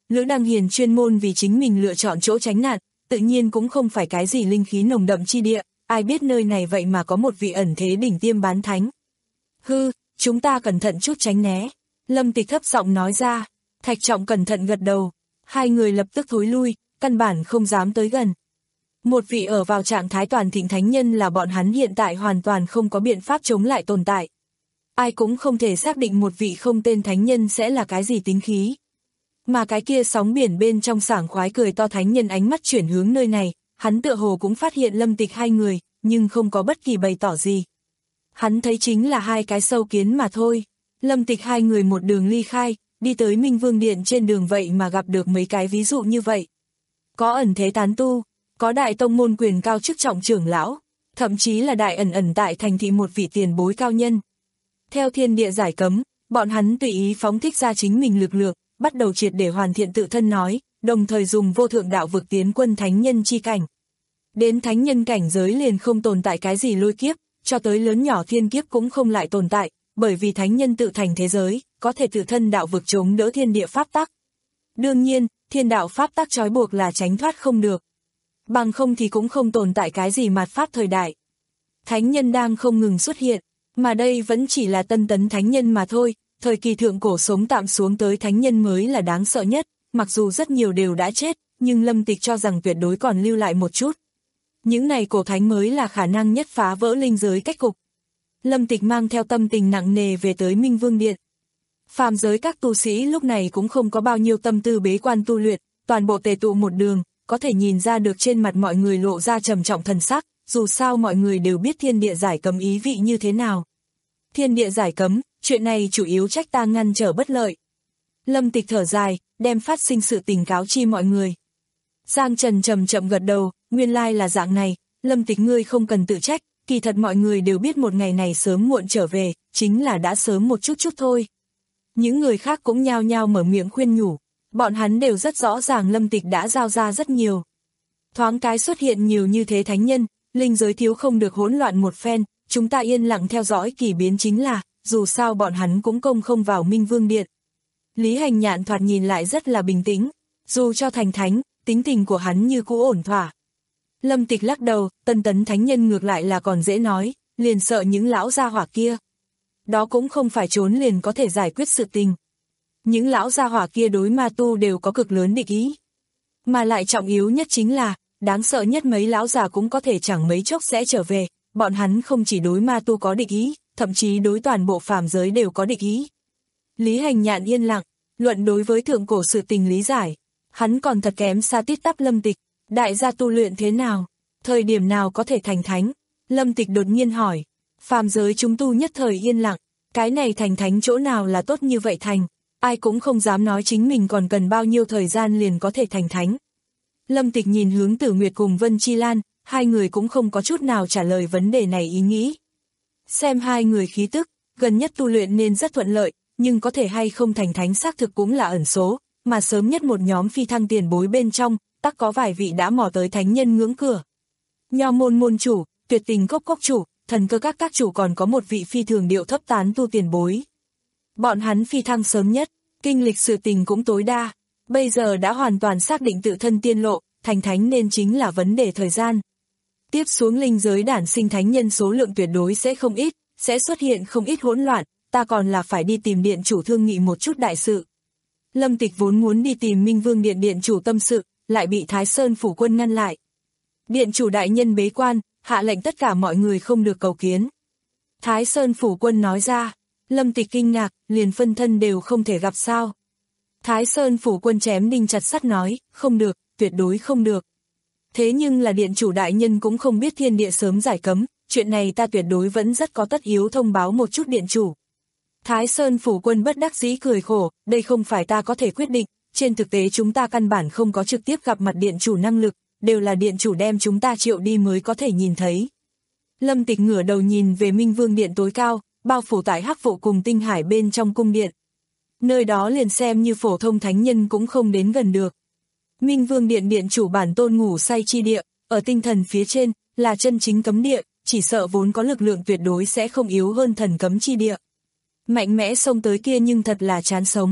Lữ Đăng Hiền chuyên môn vì chính mình lựa chọn chỗ tránh nạn, tự nhiên cũng không phải cái gì linh khí nồng đậm chi địa, ai biết nơi này vậy mà có một vị ẩn thế đỉnh tiêm bán thánh. Hư, chúng ta cẩn thận chút tránh né. Lâm Tịch thấp giọng nói ra. Thạch Trọng cẩn thận gật đầu. Hai người lập tức thối lui, căn bản không dám tới gần. Một vị ở vào trạng thái toàn thịnh thánh nhân là bọn hắn hiện tại hoàn toàn không có biện pháp chống lại tồn tại. Ai cũng không thể xác định một vị không tên thánh nhân sẽ là cái gì tính khí. Mà cái kia sóng biển bên trong sảng khoái cười to thánh nhân ánh mắt chuyển hướng nơi này, hắn tựa hồ cũng phát hiện Lâm Tịch hai người, nhưng không có bất kỳ bày tỏ gì. Hắn thấy chính là hai cái sâu kiến mà thôi. Lâm Tịch hai người một đường ly khai, đi tới Minh Vương Điện trên đường vậy mà gặp được mấy cái ví dụ như vậy. Có ẩn thế tán tu, có đại tông môn quyền cao chức trọng trưởng lão, thậm chí là đại ẩn ẩn tại thành thị một vị tiền bối cao nhân. Theo thiên địa giải cấm, bọn hắn tùy ý phóng thích ra chính mình lực lượng, bắt đầu triệt để hoàn thiện tự thân nói, đồng thời dùng vô thượng đạo vực tiến quân thánh nhân chi cảnh. Đến thánh nhân cảnh giới liền không tồn tại cái gì lôi kiếp, cho tới lớn nhỏ thiên kiếp cũng không lại tồn tại, bởi vì thánh nhân tự thành thế giới, có thể tự thân đạo vực chống đỡ thiên địa pháp tắc. Đương nhiên, thiên đạo pháp tắc trói buộc là tránh thoát không được. Bằng không thì cũng không tồn tại cái gì mạt pháp thời đại. Thánh nhân đang không ngừng xuất hiện, mà đây vẫn chỉ là tân tấn thánh nhân mà thôi, thời kỳ thượng cổ sống tạm xuống tới thánh nhân mới là đáng sợ nhất, mặc dù rất nhiều đều đã chết, nhưng Lâm Tịch cho rằng tuyệt đối còn lưu lại một chút. Những này cổ thánh mới là khả năng nhất phá vỡ linh giới cách cục. Lâm Tịch mang theo tâm tình nặng nề về tới Minh Vương Điện. Phàm giới các tu sĩ lúc này cũng không có bao nhiêu tâm tư bế quan tu luyện, toàn bộ tề tụ một đường, có thể nhìn ra được trên mặt mọi người lộ ra trầm trọng thần sắc, dù sao mọi người đều biết thiên địa giải cấm ý vị như thế nào. Thiên địa giải cấm, chuyện này chủ yếu trách ta ngăn trở bất lợi. Lâm Tịch thở dài, đem phát sinh sự tình cáo chi mọi người. Giang Trần chậm chậm gật đầu, nguyên lai là dạng này, Lâm Tịch ngươi không cần tự trách, kỳ thật mọi người đều biết một ngày này sớm muộn trở về, chính là đã sớm một chút chút thôi. Những người khác cũng nhao nhao mở miệng khuyên nhủ, bọn hắn đều rất rõ ràng Lâm Tịch đã giao ra rất nhiều. Thoáng cái xuất hiện nhiều như thế thánh nhân, linh giới thiếu không được hỗn loạn một phen, chúng ta yên lặng theo dõi kỳ biến chính là, dù sao bọn hắn cũng công không vào Minh Vương Điện. Lý Hành Nhạn thoạt nhìn lại rất là bình tĩnh, dù cho thành thánh, tính tình của hắn như cũ ổn thỏa. Lâm Tịch lắc đầu, tân tấn thánh nhân ngược lại là còn dễ nói, liền sợ những lão gia hỏa kia. Đó cũng không phải trốn liền có thể giải quyết sự tình. Những lão gia hỏa kia đối ma tu đều có cực lớn địch ý. Mà lại trọng yếu nhất chính là, đáng sợ nhất mấy lão già cũng có thể chẳng mấy chốc sẽ trở về, bọn hắn không chỉ đối ma tu có địch ý, thậm chí đối toàn bộ phàm giới đều có địch ý. Lý Hành Nhạn yên lặng, luận đối với thượng cổ sự tình lý giải, hắn còn thật kém xa tít tắp Lâm Tịch, đại gia tu luyện thế nào, thời điểm nào có thể thành thánh, Lâm Tịch đột nhiên hỏi, phàm giới chúng tu nhất thời yên lặng, cái này thành thánh chỗ nào là tốt như vậy thành, ai cũng không dám nói chính mình còn cần bao nhiêu thời gian liền có thể thành thánh. Lâm Tịch nhìn hướng Tử Nguyệt cùng Vân Chi Lan, hai người cũng không có chút nào trả lời vấn đề này ý nghĩ. Xem hai người khí tức, gần nhất tu luyện nên rất thuận lợi, nhưng có thể hay không thành thánh xác thực cũng là ẩn số, mà sớm nhất một nhóm phi thăng tiền bối bên trong, tắc có vài vị đã mò tới thánh nhân ngưỡng cửa. Nho môn môn chủ, tuyệt tình cốc cốc chủ, thần cơ các các chủ còn có một vị phi thường điệu thấp tán tu tiền bối. Bọn hắn phi thăng sớm nhất, kinh lịch sự tình cũng tối đa, bây giờ đã hoàn toàn xác định tự thân tiên lộ, thành thánh nên chính là vấn đề thời gian. Tiếp xuống linh giới đản sinh thánh nhân số lượng tuyệt đối sẽ không ít, sẽ xuất hiện không ít hỗn loạn, ta còn là phải đi tìm điện chủ thương nghị một chút đại sự. Lâm Tịch vốn muốn đi tìm Minh Vương Điện điện chủ tâm sự, lại bị Thái Sơn phủ quân ngăn lại. Điện chủ đại nhân bế quan, hạ lệnh tất cả mọi người không được cầu kiến. Thái Sơn phủ quân nói ra, Lâm Tịch kinh ngạc, liền phân thân đều không thể gặp sao. Thái Sơn phủ quân chém đinh chặt sắt nói, không được, tuyệt đối không được. Thế nhưng là điện chủ đại nhân cũng không biết thiên địa sớm giải cấm, chuyện này ta tuyệt đối vẫn rất có tất yếu thông báo một chút điện chủ. Thái Sơn phủ quân bất đắc dĩ cười khổ, đây không phải ta có thể quyết định, trên thực tế chúng ta căn bản không có trực tiếp gặp mặt điện chủ năng lực, đều là điện chủ đem chúng ta triệu đi mới có thể nhìn thấy. Lâm Tịch ngửa đầu nhìn về Minh Vương Điện tối cao, bao phủ tại hắc vụ cùng tinh hải bên trong cung điện. Nơi đó liền xem như phổ thông thánh nhân cũng không đến gần được. Minh Vương Điện điện chủ bản tôn ngủ say chi địa, ở tinh thần phía trên, là chân chính cấm địa, chỉ sợ vốn có lực lượng tuyệt đối sẽ không yếu hơn thần cấm chi địa. Mạnh mẽ xông tới kia nhưng thật là chán sống.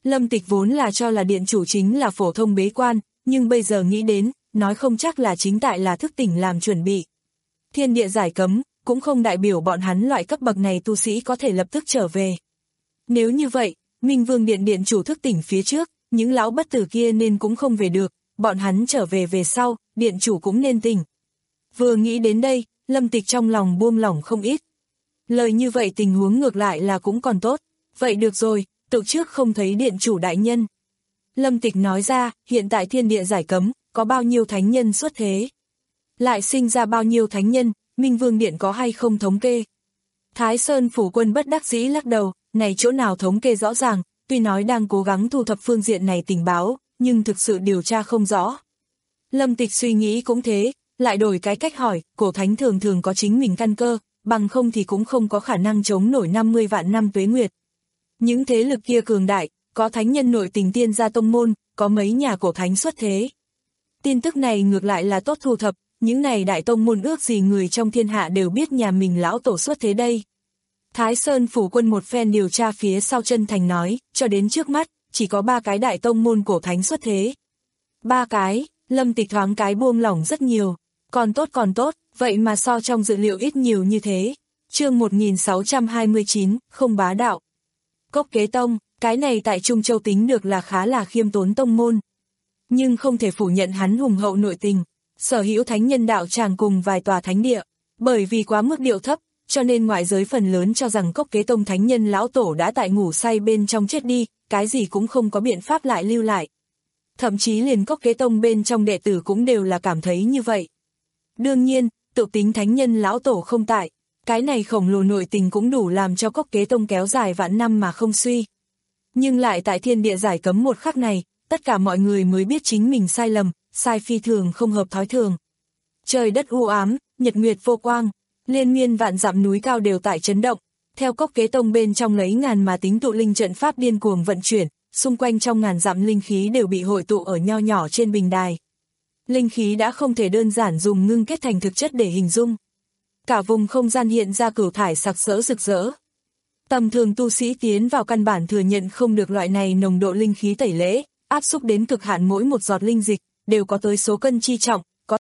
Lâm Tịch vốn là cho là điện chủ chính là phổ thông bế quan, nhưng bây giờ nghĩ đến, nói không chắc là chính tại là thức tỉnh làm chuẩn bị. Thiên địa giải cấm, cũng không đại biểu bọn hắn loại cấp bậc này tu sĩ có thể lập tức trở về. Nếu như vậy, Minh Vương Điện điện chủ thức tỉnh phía trước, những lão bất tử kia nên cũng không về được, bọn hắn trở về về sau, điện chủ cũng nên tỉnh. Vừa nghĩ đến đây, Lâm Tịch trong lòng buông lỏng không ít. Lời như vậy tình huống ngược lại là cũng còn tốt. Vậy được rồi, tự trước không thấy điện chủ đại nhân. Lâm Tịch nói ra, hiện tại thiên địa giải cấm, có bao nhiêu thánh nhân xuất thế? Lại sinh ra bao nhiêu thánh nhân, Minh Vương Điện có hay không thống kê? Thái Sơn phủ quân bất đắc dĩ lắc đầu, này chỗ nào thống kê rõ ràng, tuy nói đang cố gắng thu thập phương diện này tình báo, nhưng thực sự điều tra không rõ. Lâm Tịch suy nghĩ cũng thế, lại đổi cái cách hỏi, cổ thánh thường thường có chính mình căn cơ, bằng không thì cũng không có khả năng chống nổi năm mươi vạn năm tuế nguyệt. Những thế lực kia cường đại, có thánh nhân nội tình tiên gia tông môn, có mấy nhà cổ thánh xuất thế. Tin tức này ngược lại là tốt thu thập, những này đại tông môn ước gì người trong thiên hạ đều biết nhà mình lão tổ xuất thế đây. Thái Sơn phủ quân một phen điều tra phía sau chân thành nói, cho đến trước mắt, chỉ có ba cái đại tông môn cổ thánh xuất thế. Ba cái, Lâm Tịch thoáng cái buông lỏng rất nhiều, còn tốt còn tốt, vậy mà so trong dự liệu ít nhiều như thế. Chương một nghìn sáu trăm hai mươi chín, không bá đạo. Cốc Kế Tông, cái này tại Trung Châu tính được là khá là khiêm tốn tông môn. Nhưng không thể phủ nhận hắn hùng hậu nội tình, sở hữu thánh nhân đạo tràng cùng vài tòa thánh địa, bởi vì quá mức điệu thấp, cho nên ngoại giới phần lớn cho rằng Cốc Kế Tông thánh nhân lão tổ đã tại ngủ say bên trong chết đi, cái gì cũng không có biện pháp lại lưu lại. Thậm chí liền Cốc Kế Tông bên trong đệ tử cũng đều là cảm thấy như vậy. Đương nhiên, tự tính thánh nhân lão tổ không tại, cái này khổng lồ nội tình cũng đủ làm cho Cốc Kế Tông kéo dài vạn năm mà không suy. Nhưng lại tại thiên địa giải cấm một khắc này, tất cả mọi người mới biết chính mình sai lầm, sai phi thường không hợp thói thường. Trời đất u ám, nhật nguyệt vô quang, liên miên vạn dặm núi cao đều tại chấn động. Theo Cốc Kế Tông bên trong lấy ngàn mà tính tụ linh trận pháp điên cuồng vận chuyển, xung quanh trong ngàn dặm linh khí đều bị hội tụ ở nho nhỏ trên bình đài. Linh khí đã không thể đơn giản dùng ngưng kết thành thực chất để hình dung. Cả vùng không gian hiện ra cửu thải sặc sỡ rực rỡ. Tầm thường tu sĩ tiến vào căn bản thừa nhận không được loại này nồng độ linh khí tẩy lễ, áp xúc đến cực hạn mỗi một giọt linh dịch, đều có tới số cân chi trọng. Có...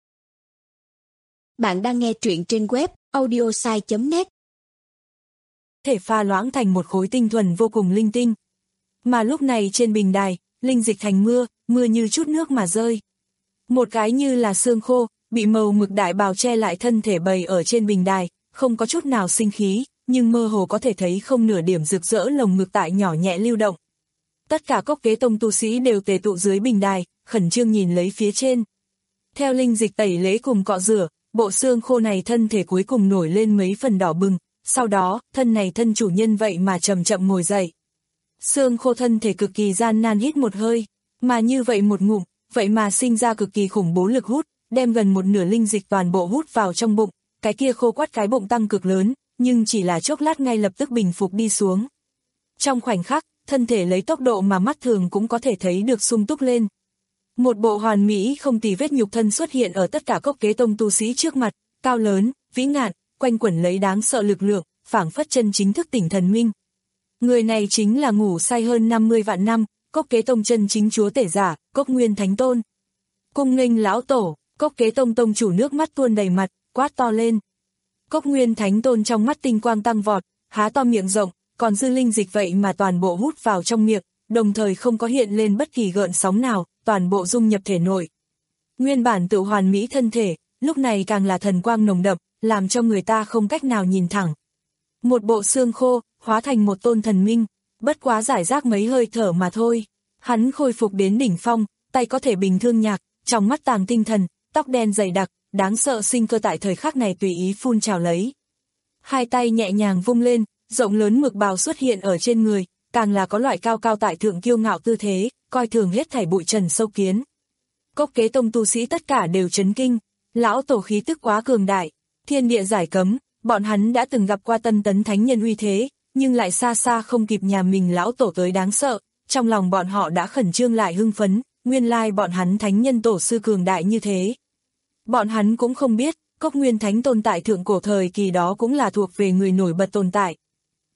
Bạn đang nghe truyện trên web audiosai chấm net. Thể pha loãng thành một khối tinh thuần vô cùng linh tinh. Mà lúc này trên bình đài, linh dịch thành mưa, mưa như chút nước mà rơi. Một cái như là xương khô, bị màu mực đại bào che lại thân thể bày ở trên bình đài, không có chút nào sinh khí, nhưng mơ hồ có thể thấy không nửa điểm rực rỡ lồng ngực tại nhỏ nhẹ lưu động. Tất cả Cốc Kế Tông tu sĩ đều tề tụ dưới bình đài, khẩn trương nhìn lấy phía trên. Theo linh dịch tẩy lễ cùng cọ rửa, bộ xương khô này thân thể cuối cùng nổi lên mấy phần đỏ bừng, sau đó, thân này thân chủ nhân vậy mà chậm chậm ngồi dậy. Xương khô thân thể cực kỳ gian nan hít một hơi, mà như vậy một ngụm, vậy mà sinh ra cực kỳ khủng bố lực hút, đem gần một nửa linh dịch toàn bộ hút vào trong bụng, cái kia khô quắt cái bụng tăng cực lớn, nhưng chỉ là chốc lát ngay lập tức bình phục đi xuống. Trong khoảnh khắc, thân thể lấy tốc độ mà mắt thường cũng có thể thấy được sung túc lên. Một bộ hoàn mỹ không tì vết nhục thân xuất hiện ở tất cả Cốc Kế Tông tu sĩ trước mặt, cao lớn, vĩ ngạn, quanh quẩn lấy đáng sợ lực lượng, phảng phất chân chính thức tỉnh thần minh. Người này chính là ngủ say hơn năm mươi vạn năm, Cốc Kế Tông chân chính chúa tể giả, Cốc Nguyên Thánh Tôn. Cung nghênh lão tổ, Cốc Kế Tông tông chủ nước mắt tuôn đầy mặt, quát to lên. Cốc Nguyên Thánh Tôn trong mắt tinh quang tăng vọt, há to miệng rộng, còn dư linh dịch vậy mà toàn bộ hút vào trong miệng, đồng thời không có hiện lên bất kỳ gợn sóng nào, toàn bộ dung nhập thể nội. Nguyên bản tự hoàn mỹ thân thể, lúc này càng là thần quang nồng đậm, làm cho người ta không cách nào nhìn thẳng. Một bộ xương khô, hóa thành một tôn thần minh, bất quá giải rác mấy hơi thở mà thôi. Hắn khôi phục đến đỉnh phong, tay có thể bình thương nhạc, trong mắt tàng tinh thần, tóc đen dày đặc, đáng sợ sinh cơ tại thời khắc này tùy ý phun trào lấy. Hai tay nhẹ nhàng vung lên, rộng lớn mực bào xuất hiện ở trên người, càng là có loại cao cao tại thượng kiêu ngạo tư thế, coi thường hết thảy bụi trần sâu kiến. Cốc Kế Tông tu sĩ tất cả đều chấn kinh, lão tổ khí tức quá cường đại, thiên địa giải cấm, bọn hắn đã từng gặp qua tân tấn thánh nhân uy thế, nhưng lại xa xa không kịp nhà mình lão tổ tới đáng sợ, trong lòng bọn họ đã khẩn trương lại hưng phấn, nguyên lai bọn hắn thánh nhân tổ sư cường đại như thế. Bọn hắn cũng không biết, Cốc Nguyên Thánh Tôn tại thượng cổ thời kỳ đó cũng là thuộc về người nổi bật tồn tại.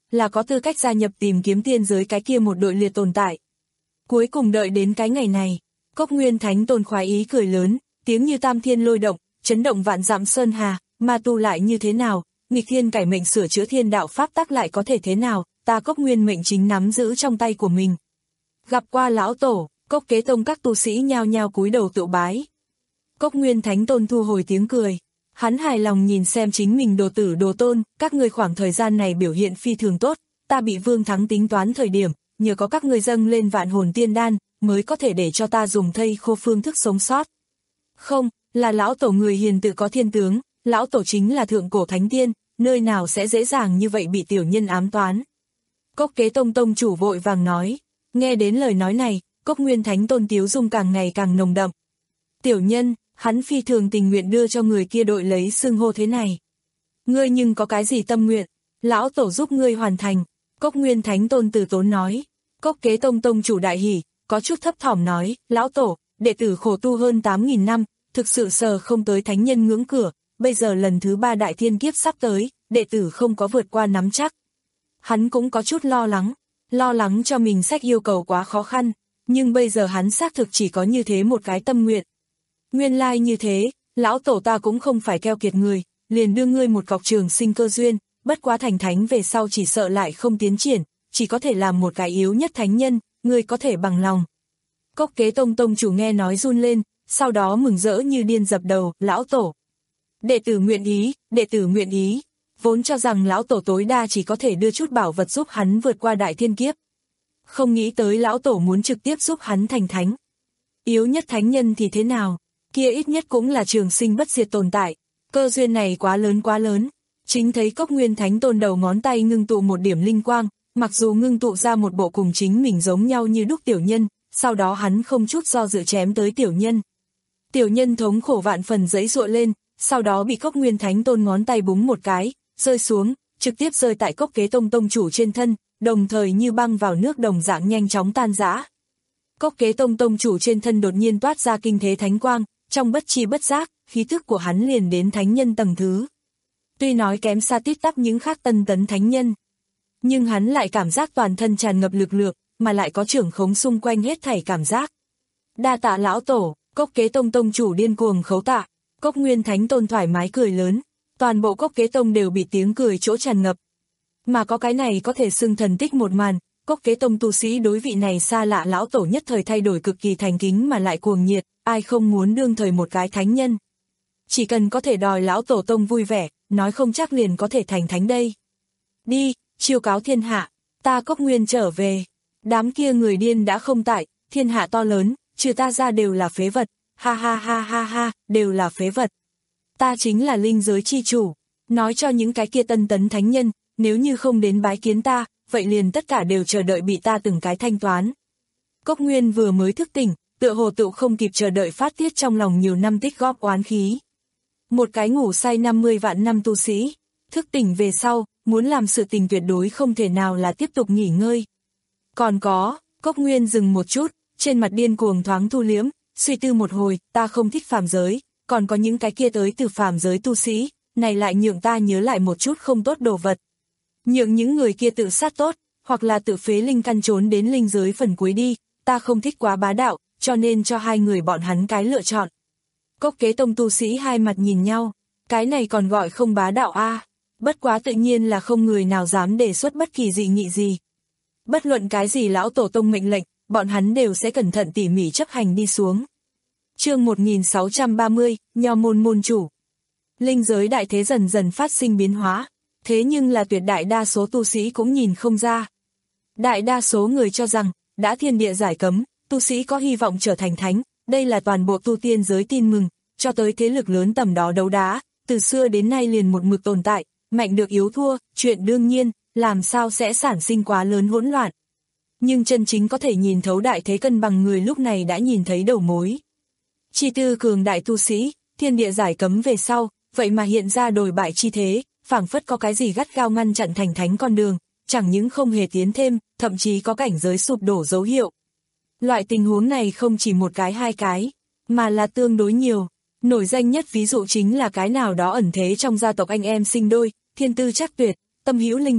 là có tư cách gia nhập tìm kiếm tiên giới cái kia một đội liệt tồn tại. Cuối cùng đợi đến cái ngày này, Cốc Nguyên Thánh Tôn khoái ý cười lớn, tiếng như tam thiên lôi động, chấn động vạn dặm sơn hà, ma tu lại như thế nào, nghịch thiên cải mệnh sửa chữa thiên đạo pháp tắc lại có thể thế nào, ta Cốc Nguyên mệnh chính nắm giữ trong tay của mình. Gặp qua lão tổ, Cốc Kế Tông các tu sĩ nhao nhao cúi đầu tự bái. Cốc Nguyên Thánh Tôn thu hồi tiếng cười, hắn hài lòng nhìn xem chính mình đồ tử đồ tôn, các ngươi khoảng thời gian này biểu hiện phi thường tốt, ta bị Vương Thắng tính toán thời điểm, nhờ có các ngươi dâng lên vạn hồn tiên đan, mới có thể để cho ta dùng thây khô phương thức sống sót. Không, là lão tổ người hiền tự có thiên tướng, lão tổ chính là thượng cổ thánh tiên, nơi nào sẽ dễ dàng như vậy bị tiểu nhân ám toán. Cốc Kế Tông tông chủ vội vàng nói, nghe đến lời nói này, Cốc Nguyên Thánh Tôn tiếu dung càng ngày càng nồng đậm. Tiểu nhân, hắn phi thường tình nguyện đưa cho người kia đội lấy xưng hô thế này. Ngươi nhưng có cái gì tâm nguyện, lão tổ giúp ngươi hoàn thành. Cốc Nguyên Thánh Tôn từ tốn nói. Cốc Kế Tông tông chủ đại hỉ, có chút thấp thỏm nói, lão tổ, đệ tử khổ tu hơn tám nghìn năm, thực sự sờ không tới thánh nhân ngưỡng cửa, bây giờ lần thứ ba đại thiên kiếp sắp tới, đệ tử không có vượt qua nắm chắc. Hắn cũng có chút lo lắng, lo lắng cho mình sách yêu cầu quá khó khăn, nhưng bây giờ hắn xác thực chỉ có như thế một cái tâm nguyện. Nguyên lai like như thế, lão tổ ta cũng không phải keo kiệt người, liền đưa ngươi một cọc trường sinh cơ duyên, bất quá thành thánh về sau chỉ sợ lại không tiến triển, chỉ có thể làm một cái yếu nhất thánh nhân, ngươi có thể bằng lòng. Cốc Kế Tông tông chủ nghe nói run lên, sau đó mừng rỡ như điên dập đầu, lão tổ. Đệ tử nguyện ý, đệ tử nguyện ý, vốn cho rằng lão tổ tối đa chỉ có thể đưa chút bảo vật giúp hắn vượt qua đại thiên kiếp. Không nghĩ tới lão tổ muốn trực tiếp giúp hắn thành thánh. Yếu nhất thánh nhân thì thế nào, kia ít nhất cũng là trường sinh bất diệt tồn tại, cơ duyên này quá lớn quá lớn. Chính thấy Cốc Nguyên Thánh Tôn đầu ngón tay ngưng tụ một điểm linh quang, mặc dù ngưng tụ ra một bộ cùng chính mình giống nhau như đúc tiểu nhân, sau đó hắn không chút do dự chém tới tiểu nhân. Tiểu nhân thống khổ vạn phần giãy giụa lên, sau đó bị Cốc Nguyên Thánh Tôn ngón tay búng một cái, rơi xuống, trực tiếp rơi tại Cốc Kế Tông tông chủ trên thân, đồng thời như băng vào nước đồng dạng nhanh chóng tan rã. Cốc Kế Tông tông chủ trên thân đột nhiên toát ra kinh thế thánh quang, trong bất chi bất giác, khí thức của hắn liền đến thánh nhân tầng thứ. Tuy nói kém xa tít tắp những khác tân tấn thánh nhân, nhưng hắn lại cảm giác toàn thân tràn ngập lực lượng, mà lại có trưởng khống xung quanh hết thảy cảm giác. Đa tạ lão tổ, Cốc Kế Tông tông chủ điên cuồng khấu tạ. Cốc Nguyên Thánh Tôn thoải mái cười lớn, toàn bộ Cốc Kế Tông đều bị tiếng cười chỗ tràn ngập. Mà có cái này có thể xưng thần tích một màn, Cốc Kế Tông tu sĩ đối vị này xa lạ lão tổ nhất thời thay đổi cực kỳ thành kính mà lại cuồng nhiệt, ai không muốn đương thời một cái thánh nhân. Chỉ cần có thể đòi lão tổ tông vui vẻ, nói không chắc liền có thể thành thánh đây. Đi, chiêu cáo thiên hạ, ta Cốc Nguyên trở về. Đám kia người điên đã không tại, thiên hạ to lớn, trừ ta ra đều là phế vật, ha ha ha ha ha, đều là phế vật. Ta chính là linh giới chi chủ, nói cho những cái kia tân tấn thánh nhân, nếu như không đến bái kiến ta, vậy liền tất cả đều chờ đợi bị ta từng cái thanh toán. Cốc Nguyên vừa mới thức tỉnh, tựa hồ tựu không kịp chờ đợi phát tiết trong lòng nhiều năm tích góp oán khí. Một cái ngủ say năm mươi vạn năm tu sĩ, thức tỉnh về sau, muốn làm sự tình tuyệt đối không thể nào là tiếp tục nghỉ ngơi. Còn có, Cốc Nguyên dừng một chút, trên mặt điên cuồng thoáng thu liếm, suy tư một hồi, ta không thích phàm giới, còn có những cái kia tới từ phàm giới tu sĩ, này lại nhượng ta nhớ lại một chút không tốt đồ vật. Nhượng những người kia tự sát tốt, hoặc là tự phế linh căn trốn đến linh giới phần cuối đi, ta không thích quá bá đạo, cho nên cho hai người bọn hắn cái lựa chọn. Cốc Kế Tông tu sĩ hai mặt nhìn nhau, cái này còn gọi không bá đạo a? À? Bất quá tự nhiên là không người nào dám đề xuất bất kỳ dị nghị gì. Bất luận cái gì lão tổ tông mệnh lệnh, bọn hắn đều sẽ cẩn thận tỉ mỉ chấp hành đi xuống. Chương một nghìn sáu trăm ba mươi, Nho môn môn chủ. Linh giới đại thế dần dần phát sinh biến hóa, thế nhưng là tuyệt đại đa số tu sĩ cũng nhìn không ra. Đại đa số người cho rằng, đã thiên địa giải cấm, tu sĩ có hy vọng trở thành thánh, đây là toàn bộ tu tiên giới tin mừng, cho tới thế lực lớn tầm đó đấu đá, từ xưa đến nay liền một mực tồn tại, mạnh được yếu thua, chuyện đương nhiên, làm sao sẽ sản sinh quá lớn hỗn loạn. Nhưng chân chính có thể nhìn thấu đại thế cân bằng người lúc này đã nhìn thấy đầu mối. Chi tư cường đại tu sĩ, thiên địa giải cấm về sau, vậy mà hiện ra đồi bại chi thế, phảng phất có cái gì gắt gao ngăn chặn thành thánh con đường, chẳng những không hề tiến thêm, thậm chí có cảnh giới sụp đổ dấu hiệu. Loại tình huống này không chỉ một cái hai cái, mà là tương đối nhiều. Nổi danh nhất ví dụ chính là cái nào đó ẩn thế trong gia tộc anh em sinh đôi, thiên tư chắc tuyệt, tâm hữu linh tê,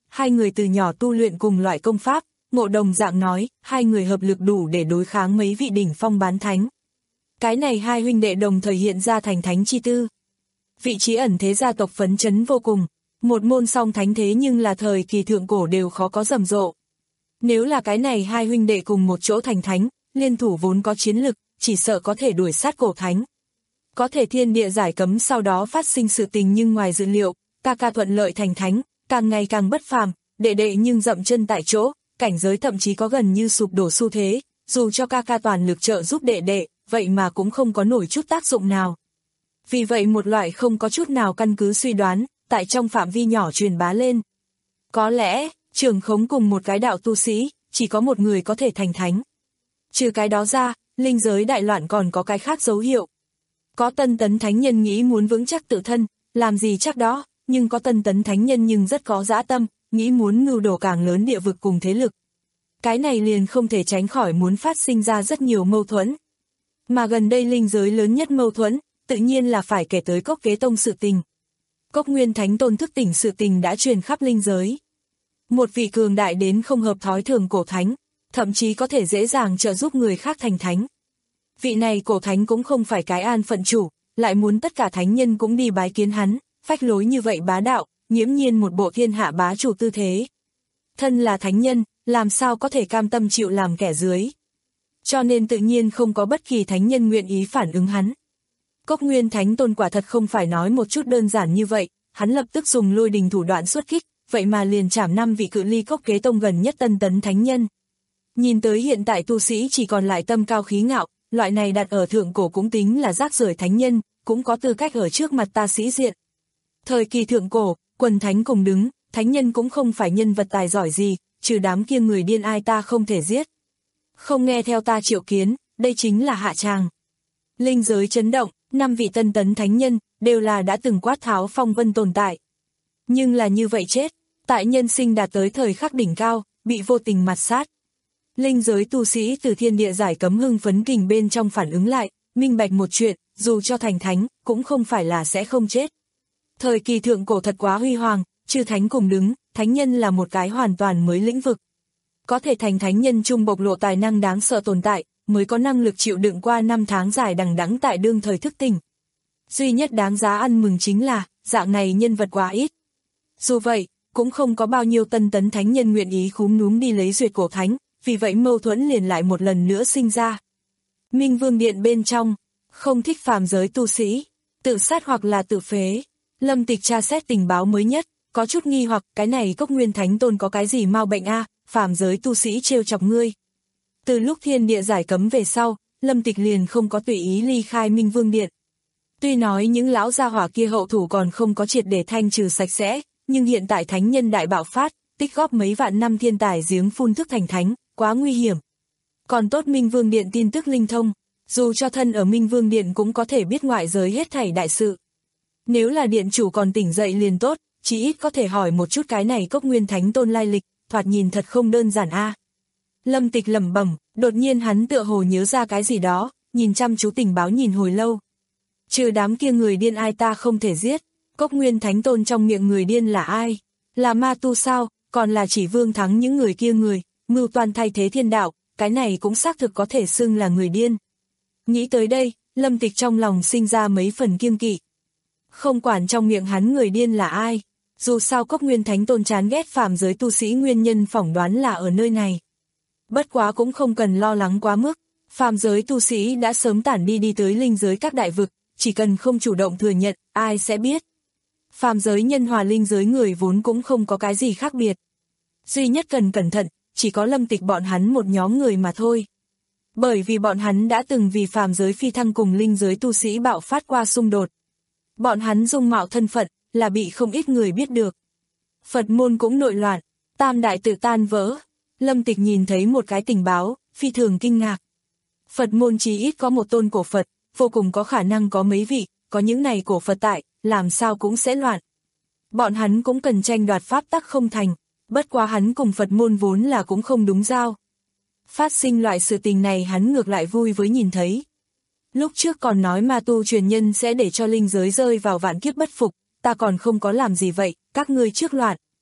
hai người từ nhỏ tu luyện cùng loại công pháp, Ngộ đồng dạng nói, hai người hợp lực đủ để đối kháng mấy vị đỉnh phong bán thánh. Cái này hai huynh đệ đồng thời hiện ra thành thánh chi tư. Vị trí ẩn thế gia tộc phấn chấn vô cùng, một môn song thánh thế nhưng là thời kỳ thượng cổ đều khó có rầm rộ. Nếu là cái này hai huynh đệ cùng một chỗ thành thánh, liên thủ vốn có chiến lực, chỉ sợ có thể đuổi sát cổ thánh. Có thể thiên địa giải cấm sau đó phát sinh sự tình nhưng ngoài dự liệu, ca ca thuận lợi thành thánh, càng ngày càng bất phàm, đệ đệ nhưng dậm chân tại chỗ, cảnh giới thậm chí có gần như sụp đổ xu thế, dù cho ca ca toàn lực trợ giúp đệ đệ, vậy mà cũng không có nổi chút tác dụng nào. Vì vậy một loại không có chút nào căn cứ suy đoán, tại trong phạm vi nhỏ truyền bá lên. Có lẽ, Trường Khống cùng một cái đạo tu sĩ, chỉ có một người có thể thành thánh. Trừ cái đó ra, linh giới đại loạn còn có cái khác dấu hiệu. Có tân tấn thánh nhân nghĩ muốn vững chắc tự thân, làm gì chắc đó, nhưng có tân tấn thánh nhân nhưng rất có dã tâm, nghĩ muốn mưu đồ càng lớn địa vực cùng thế lực. Cái này liền không thể tránh khỏi muốn phát sinh ra rất nhiều mâu thuẫn. Mà gần đây linh giới lớn nhất mâu thuẫn, tự nhiên là phải kể tới Cốc Kế Tông sự tình. Cốc Nguyên Thánh Tôn thức tỉnh sự tình đã truyền khắp linh giới. Một vị cường đại đến không hợp thói thường cổ thánh, thậm chí có thể dễ dàng trợ giúp người khác thành thánh. Vị này cổ thánh cũng không phải cái an phận chủ, lại muốn tất cả thánh nhân cũng đi bái kiến hắn, phách lối như vậy bá đạo, nghiễm nhiên một bộ thiên hạ bá chủ tư thế. Thân là thánh nhân, làm sao có thể cam tâm chịu làm kẻ dưới. Cho nên tự nhiên không có bất kỳ thánh nhân nguyện ý phản ứng hắn. Cốc Nguyên Thánh Tôn quả thật không phải nói một chút đơn giản như vậy, hắn lập tức dùng lôi đình thủ đoạn xuất kích, vậy mà liền chảm năm vị cự ly Cốc Kế Tông gần nhất tân tấn thánh nhân. Nhìn tới hiện tại tu sĩ chỉ còn lại tâm cao khí ngạo, loại này đặt ở thượng cổ cũng tính là rác rưởi thánh nhân, cũng có tư cách ở trước mặt ta sĩ diện. Thời kỳ thượng cổ, quần thánh cùng đứng, thánh nhân cũng không phải nhân vật tài giỏi gì, trừ đám kia người điên ai ta không thể giết. Không nghe theo ta triệu kiến, đây chính là hạ tràng. Linh giới chấn động, năm vị tân tấn thánh nhân, đều là đã từng quát tháo phong vân tồn tại. Nhưng là như vậy chết, tại nhân sinh đạt tới thời khắc đỉnh cao, bị vô tình mạt sát. Linh giới tu sĩ từ thiên địa giải cấm hưng phấn kình bên trong phản ứng lại, minh bạch một chuyện, dù cho thành thánh, cũng không phải là sẽ không chết. Thời kỳ thượng cổ thật quá huy hoàng, chư thánh cùng đứng, thánh nhân là một cái hoàn toàn mới lĩnh vực. Có thể thành thánh nhân trung bộc lộ tài năng đáng sợ tồn tại, mới có năng lực chịu đựng qua năm tháng dài đằng đẵng tại đương thời thức tỉnh. Duy nhất đáng giá ăn mừng chính là, dạng này nhân vật quá ít. Dù vậy, cũng không có bao nhiêu tân tấn thánh nhân nguyện ý khúm núm đi lấy duyệt cổ thánh, vì vậy mâu thuẫn liền lại một lần nữa sinh ra. Minh Vương Điện bên trong, không thích phàm giới tu sĩ, tự sát hoặc là tự phế. Lâm Tịch tra xét tình báo mới nhất, có chút nghi hoặc cái này Cốc Nguyên Thánh Tôn có cái gì mau bệnh a, à, phàm giới tu sĩ trêu chọc ngươi. Từ lúc thiên địa giải cấm về sau, Lâm Tịch liền không có tùy ý ly khai Minh Vương Điện. Tuy nói những lão gia hỏa kia hậu thủ còn không có triệt để thanh trừ sạch sẽ, nhưng hiện tại thánh nhân đại bạo phát, tích góp mấy vạn năm thiên tài giếng phun thức thành thánh, quá nguy hiểm. Còn tốt Minh Vương Điện tin tức linh thông, dù cho thân ở Minh Vương Điện cũng có thể biết ngoại giới hết thảy đại sự. Nếu là điện chủ còn tỉnh dậy liền tốt, chỉ ít có thể hỏi một chút cái này Cốc Nguyên Thánh Tôn lai lịch, thoạt nhìn thật không đơn giản a. À. Lâm Tịch lẩm bẩm, đột nhiên hắn tựa hồ nhớ ra cái gì đó, nhìn chăm chú tình báo nhìn hồi lâu. Trừ đám kia người điên ai ta không thể giết, Cốc Nguyên Thánh Tôn trong miệng người điên là ai? Là ma tu sao, còn là chỉ Vương Thắng những người kia người, mưu toan thay thế thiên đạo, cái này cũng xác thực có thể xưng là người điên. Nghĩ tới đây, Lâm Tịch trong lòng sinh ra mấy phần kiêng kỵ. Không quản trong miệng hắn người điên là ai, dù sao Cốc Nguyên Thánh Tôn chán ghét phàm giới tu sĩ nguyên nhân phỏng đoán là ở nơi này. Bất quá cũng không cần lo lắng quá mức, phàm giới tu sĩ đã sớm tản đi đi tới linh giới các đại vực, chỉ cần không chủ động thừa nhận, ai sẽ biết. Phàm giới nhân hòa linh giới người vốn cũng không có cái gì khác biệt. Duy nhất cần cẩn thận, chỉ có Lâm Tịch bọn hắn một nhóm người mà thôi. Bởi vì bọn hắn đã từng vì phàm giới phi thăng cùng linh giới tu sĩ bạo phát qua xung đột. Bọn hắn dung mạo thân phận, là bị không ít người biết được. Phật môn cũng nội loạn, tam đại tự tan vỡ. Lâm Tịch nhìn thấy một cái tình báo, phi thường kinh ngạc. Phật môn chỉ ít có một tôn cổ Phật, vô cùng có khả năng có mấy vị, có những này cổ Phật tại, làm sao cũng sẽ loạn. Bọn hắn cũng cần tranh đoạt pháp tắc không thành, bất quá hắn cùng Phật môn vốn là cũng không đúng giao. Phát sinh loại sự tình này hắn ngược lại vui với nhìn thấy. Lúc trước còn nói ma tu truyền nhân sẽ để cho linh giới rơi vào vạn kiếp bất phục, ta còn không có làm gì vậy, các ngươi trước loạn.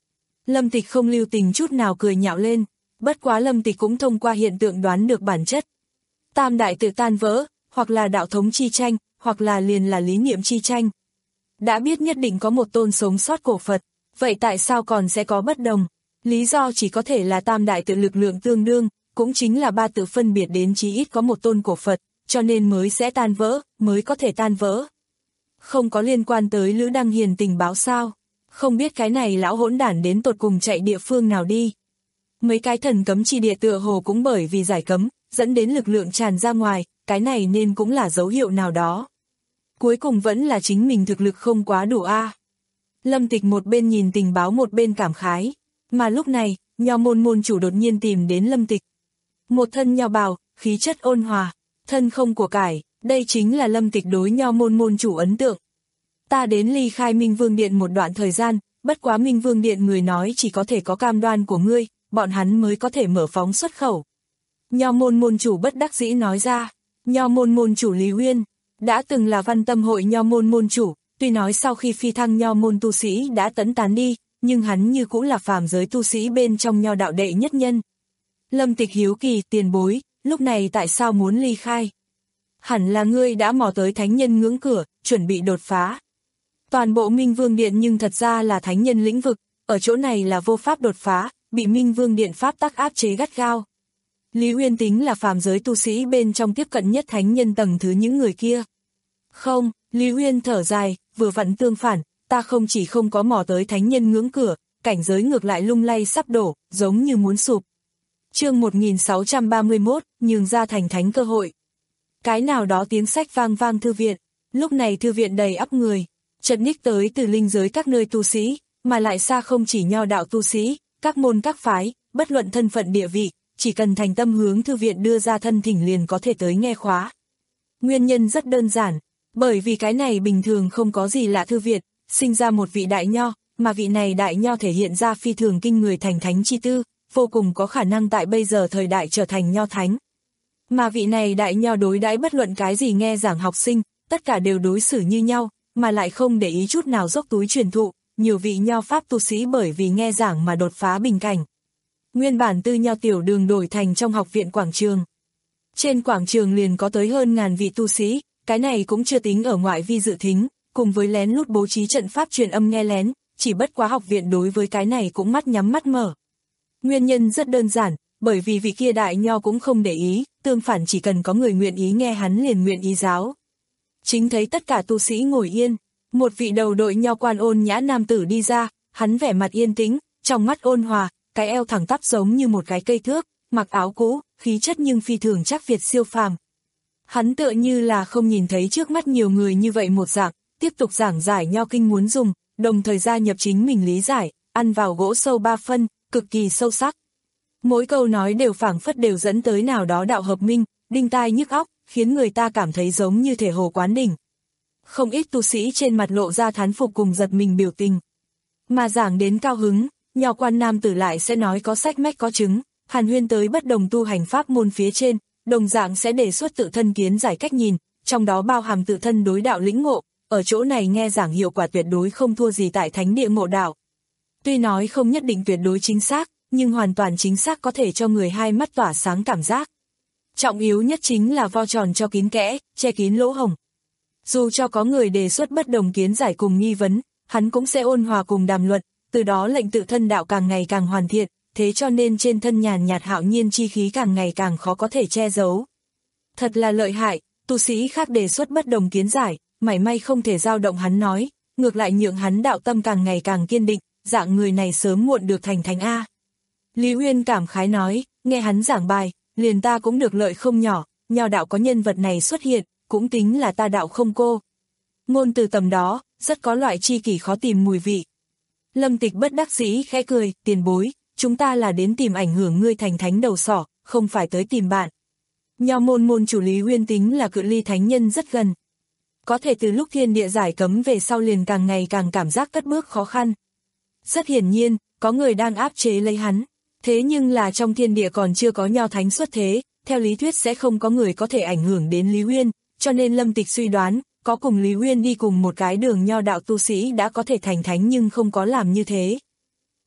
Lâm Tịch không lưu tình chút nào cười nhạo lên, bất quá Lâm Tịch cũng thông qua hiện tượng đoán được bản chất. Tam đại tự tan vỡ, hoặc là đạo thống chi tranh, hoặc là liền là lý niệm chi tranh. Đã biết nhất định có một tôn sống sót cổ Phật, vậy tại sao còn sẽ có bất đồng? Lý do chỉ có thể là tam đại tự lực lượng tương đương, cũng chính là ba tự phân biệt đến chí ít có một tôn cổ Phật, cho nên mới sẽ tan vỡ, mới có thể tan vỡ. Không có liên quan tới Lữ Đăng Hiền tình báo sao? Không biết cái này lão hỗn đản đến tột cùng chạy địa phương nào đi. Mấy cái thần cấm chi địa tựa hồ cũng bởi vì giải cấm, dẫn đến lực lượng tràn ra ngoài, cái này nên cũng là dấu hiệu nào đó. Cuối cùng vẫn là chính mình thực lực không quá đủ a. À. Lâm Tịch một bên nhìn tình báo một bên cảm khái, mà lúc này, Nho môn môn chủ đột nhiên tìm đến Lâm Tịch. Một thân nho bào, khí chất ôn hòa, thân không của cải, đây chính là Lâm Tịch đối Nho môn môn chủ ấn tượng. Ta đến ly khai Minh Vương Điện một đoạn thời gian, bất quá Minh Vương Điện người nói chỉ có thể có cam đoan của ngươi, bọn hắn mới có thể mở phóng xuất khẩu. Nho môn môn chủ bất đắc dĩ nói ra, Nho môn môn chủ Lý Uyên, đã từng là Văn Tâm hội Nho môn môn chủ, tuy nói sau khi phi thăng Nho môn tu sĩ đã tấn tán đi, nhưng hắn như cũng là phàm giới tu sĩ bên trong Nho đạo đệ nhất nhân. Lâm Tịch hiếu kỳ, tiền bối, lúc này tại sao muốn ly khai? Hẳn là ngươi đã mò tới thánh nhân ngưỡng cửa, chuẩn bị đột phá. Toàn bộ Minh Vương Điện nhưng thật ra là thánh nhân lĩnh vực, ở chỗ này là vô pháp đột phá, bị Minh Vương Điện pháp tắc áp chế gắt gao. Lý Uyên tính là phàm giới tu sĩ bên trong tiếp cận nhất thánh nhân tầng thứ những người kia. Không, Lý Uyên thở dài, vừa vặn tương phản, ta không chỉ không có mò tới thánh nhân ngưỡng cửa, cảnh giới ngược lại lung lay sắp đổ, giống như muốn sụp. Chương một nghìn sáu trăm ba mươi mốt, nhường ra thành thánh cơ hội. Cái nào đó tiếng sách vang vang thư viện, lúc này thư viện đầy ắp người, chợt ních tới từ linh giới các nơi tu sĩ, mà lại xa không chỉ Nho đạo tu sĩ, các môn các phái, bất luận thân phận địa vị, chỉ cần thành tâm hướng thư viện đưa ra thân thỉnh liền có thể tới nghe khóa. Nguyên nhân rất đơn giản, bởi vì cái này bình thường không có gì lạ thư viện, sinh ra một vị đại nho, mà vị này đại nho thể hiện ra phi thường kinh người thành thánh chi tư, vô cùng có khả năng tại bây giờ thời đại trở thành nho thánh. Mà vị này đại nho đối đãi bất luận cái gì nghe giảng học sinh, tất cả đều đối xử như nhau, mà lại không để ý chút nào dốc túi truyền thụ, nhiều vị nho pháp tu sĩ bởi vì nghe giảng mà đột phá bình cảnh. Nguyên bản tư nho tiểu đường đổi thành trong học viện quảng trường. Trên quảng trường liền có tới hơn ngàn vị tu sĩ, cái này cũng chưa tính ở ngoại vi dự thính, cùng với lén lút bố trí trận pháp truyền âm nghe lén, chỉ bất quá học viện đối với cái này cũng mắt nhắm mắt mở. Nguyên nhân rất đơn giản, bởi vì vị kia đại nho cũng không để ý, tương phản chỉ cần có người nguyện ý nghe hắn liền nguyện ý giáo. Chính thấy tất cả tu sĩ ngồi yên, một vị đầu đội nho quan ôn nhã nam tử đi ra, hắn vẻ mặt yên tĩnh, trong mắt ôn hòa, cái eo thẳng tắp giống như một cái cây thước, mặc áo cũ, khí chất nhưng phi thường chắc Việt siêu phàm. Hắn tựa như là không nhìn thấy trước mắt nhiều người như vậy một dạng, tiếp tục giảng giải nho kinh muốn dùng, đồng thời gia nhập chính mình lý giải, ăn vào gỗ sâu ba phân, cực kỳ sâu sắc. Mỗi câu nói đều phảng phất đều dẫn tới nào đó đạo hợp minh, đinh tai nhức óc, khiến người ta cảm thấy giống như thể hồ quán đỉnh. Không ít tu sĩ trên mặt lộ ra thán phục cùng giật mình biểu tình. Mà giảng đến cao hứng, nho quan nam tử lại sẽ nói có sách mách có chứng, hàn huyên tới bất đồng tu hành pháp môn phía trên, đồng dạng sẽ đề xuất tự thân kiến giải cách nhìn, trong đó bao hàm tự thân đối đạo lĩnh ngộ, ở chỗ này nghe giảng hiệu quả tuyệt đối không thua gì tại thánh địa ngộ đạo. Tuy nói không nhất định tuyệt đối chính xác, nhưng hoàn toàn chính xác có thể cho người hai mắt tỏa sáng cảm giác. Trọng yếu nhất chính là vo tròn cho kín kẽ, che kín lỗ hổng. Dù cho có người đề xuất bất đồng kiến giải cùng nghi vấn, hắn cũng sẽ ôn hòa cùng đàm luận, từ đó lệnh tự thân đạo càng ngày càng hoàn thiện, thế cho nên trên thân nhàn nhạt hạo nhiên chi khí càng ngày càng khó có thể che giấu. Thật là lợi hại, tu sĩ khác đề xuất bất đồng kiến giải, mảy may không thể dao động hắn nói, ngược lại nhượng hắn đạo tâm càng ngày càng kiên định, dạng người này sớm muộn được thành thánh A. Lý Uyên cảm khái nói, nghe hắn giảng bài, liền ta cũng được lợi không nhỏ, nho đạo có nhân vật này xuất hiện, cũng tính là ta đạo không cô. Ngôn từ tầm đó, rất có loại chi kỷ khó tìm mùi vị. Lâm Tịch bất đắc dĩ khẽ cười, tiền bối, chúng ta là đến tìm ảnh hưởng ngươi thành thánh đầu sỏ, không phải tới tìm bạn. Nho môn môn chủ Lý Uyên tính là cự ly thánh nhân rất gần. Có thể từ lúc thiên địa giải cấm về sau liền càng ngày càng cảm giác cất bước khó khăn. Rất hiển nhiên, có người đang áp chế lấy hắn. Thế nhưng là trong thiên địa còn chưa có nho thánh xuất thế, theo lý thuyết sẽ không có người có thể ảnh hưởng đến Lý Uyên, cho nên Lâm Tịch suy đoán, có cùng Lý Uyên đi cùng một cái đường nho đạo tu sĩ đã có thể thành thánh nhưng không có làm như thế.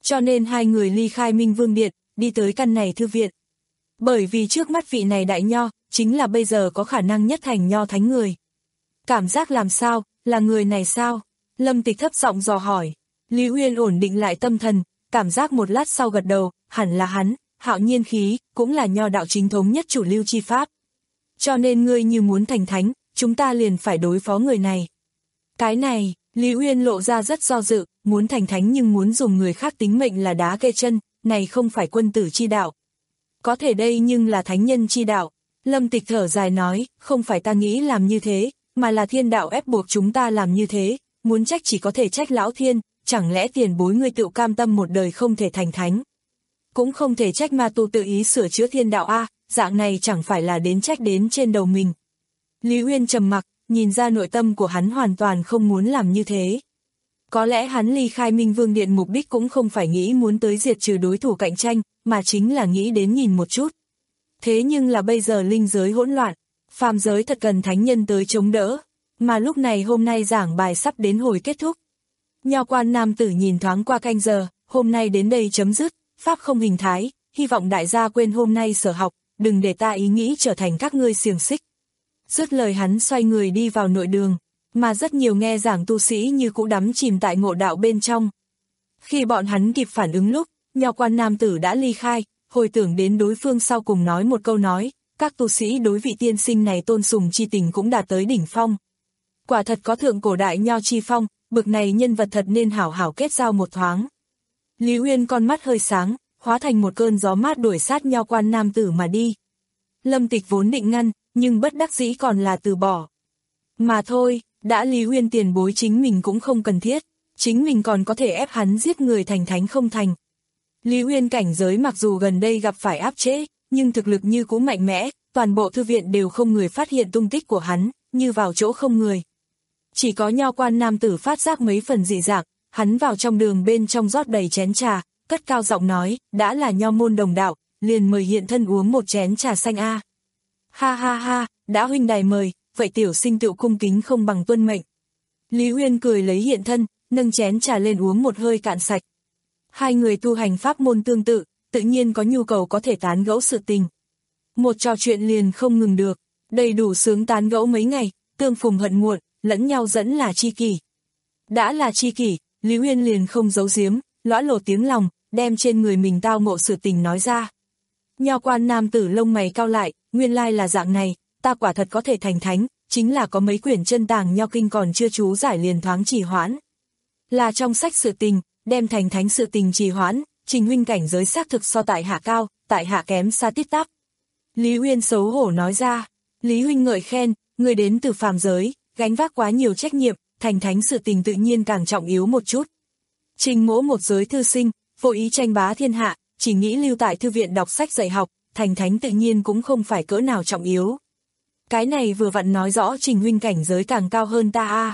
Cho nên hai người ly khai Minh Vương Điện, đi tới căn này thư viện. Bởi vì trước mắt vị này đại nho, chính là bây giờ có khả năng nhất thành nho thánh người. Cảm giác làm sao, là người này sao? Lâm Tịch thấp giọng dò hỏi. Lý Uyên ổn định lại tâm thần, cảm giác một lát sau gật đầu, hẳn là hắn, Hạo Nhiên khí, cũng là nho đạo chính thống nhất chủ lưu chi pháp. Cho nên ngươi như muốn thành thánh, chúng ta liền phải đối phó người này. Cái này, Lý Uyên lộ ra rất do dự, muốn thành thánh nhưng muốn dùng người khác tính mệnh là đá kê chân, này không phải quân tử chi đạo. Có thể đây nhưng là thánh nhân chi đạo. Lâm Tịch thở dài nói, không phải ta nghĩ làm như thế, mà là thiên đạo ép buộc chúng ta làm như thế, muốn trách chỉ có thể trách lão thiên, chẳng lẽ tiền bối ngươi tự cam tâm một đời không thể thành thánh. Cũng không thể trách ma tu tự ý sửa chữa thiên đạo a, dạng này chẳng phải là đến trách đến trên đầu mình. Lý Uyên trầm mặc, nhìn ra nội tâm của hắn hoàn toàn không muốn làm như thế. Có lẽ hắn ly khai Minh Vương Điện mục đích cũng không phải nghĩ muốn tới diệt trừ đối thủ cạnh tranh, mà chính là nghĩ đến nhìn một chút. Thế nhưng là bây giờ linh giới hỗn loạn, phàm giới thật cần thánh nhân tới chống đỡ, mà lúc này hôm nay giảng bài sắp đến hồi kết thúc. Nho quan nam tử nhìn thoáng qua canh giờ, hôm nay đến đây chấm dứt, pháp không hình thái, hy vọng đại gia quên hôm nay sở học, đừng để ta ý nghĩ trở thành các ngươi xiềng xích. Dứt lời hắn xoay người đi vào nội đường, mà rất nhiều nghe giảng tu sĩ như cũ đắm chìm tại ngộ đạo bên trong. Khi bọn hắn kịp phản ứng lúc, nho quan nam tử đã ly khai, hồi tưởng đến đối phương sau cùng nói một câu nói, các tu sĩ đối vị tiên sinh này tôn sùng chi tình cũng đạt tới đỉnh phong. Quả thật có thượng cổ đại nho chi phong, bực này nhân vật thật nên hảo hảo kết giao một thoáng. Lý Uyên con mắt hơi sáng, hóa thành một cơn gió mát đuổi sát nho quan nam tử mà đi. Lâm Tịch vốn định ngăn, nhưng bất đắc dĩ còn là từ bỏ. Mà thôi, đã Lý Uyên tiền bối chính mình cũng không cần thiết, chính mình còn có thể ép hắn giết người thành thánh không thành. Lý Uyên cảnh giới mặc dù gần đây gặp phải áp chế, nhưng thực lực như cũ mạnh mẽ, toàn bộ thư viện đều không người phát hiện tung tích của hắn, như vào chỗ không người. Chỉ có nho quan nam tử phát giác mấy phần dị dạng, hắn vào trong đường bên trong rót đầy chén trà, cất cao giọng nói, đã là nho môn đồng đạo, liền mời hiện thân uống một chén trà xanh a. Ha ha ha, đã huynh đài mời, vậy tiểu sinh tựu cung kính không bằng tuân mệnh. Lý Uyên cười lấy hiện thân, nâng chén trà lên uống một hơi cạn sạch. Hai người tu hành pháp môn tương tự, tự nhiên có nhu cầu có thể tán gẫu sự tình. Một trò chuyện liền không ngừng được, đầy đủ sướng tán gẫu mấy ngày, tương phùng hận muộn, lẫn nhau dẫn là chi kỷ. Đã là chi kỷ, Lý Uyên liền không giấu giếm, lõa lồ tiếng lòng, đem trên người mình tao ngộ sự tình nói ra. Nho quan nam tử lông mày cao lại, nguyên lai là dạng này, ta quả thật có thể thành thánh, chính là có mấy quyển chân tàng nho kinh còn chưa chú giải liền thoáng trì hoãn. Là trong sách sự tình, đem thành thánh sự tình trì hoãn, Trình huynh cảnh giới xác thực so tại hạ cao, tại hạ kém xa tít tắp. Lý Uyên xấu hổ nói ra, Lý huynh ngợi khen, người đến từ phàm giới, gánh vác quá nhiều trách nhiệm, thành thánh sự tình tự nhiên càng trọng yếu một chút. Trình mỗ một giới thư sinh, vô ý tranh bá thiên hạ, chỉ nghĩ lưu tại thư viện đọc sách dạy học, thành thánh tự nhiên cũng không phải cỡ nào trọng yếu. Cái này vừa vặn nói rõ Trình huynh cảnh giới càng cao hơn ta a.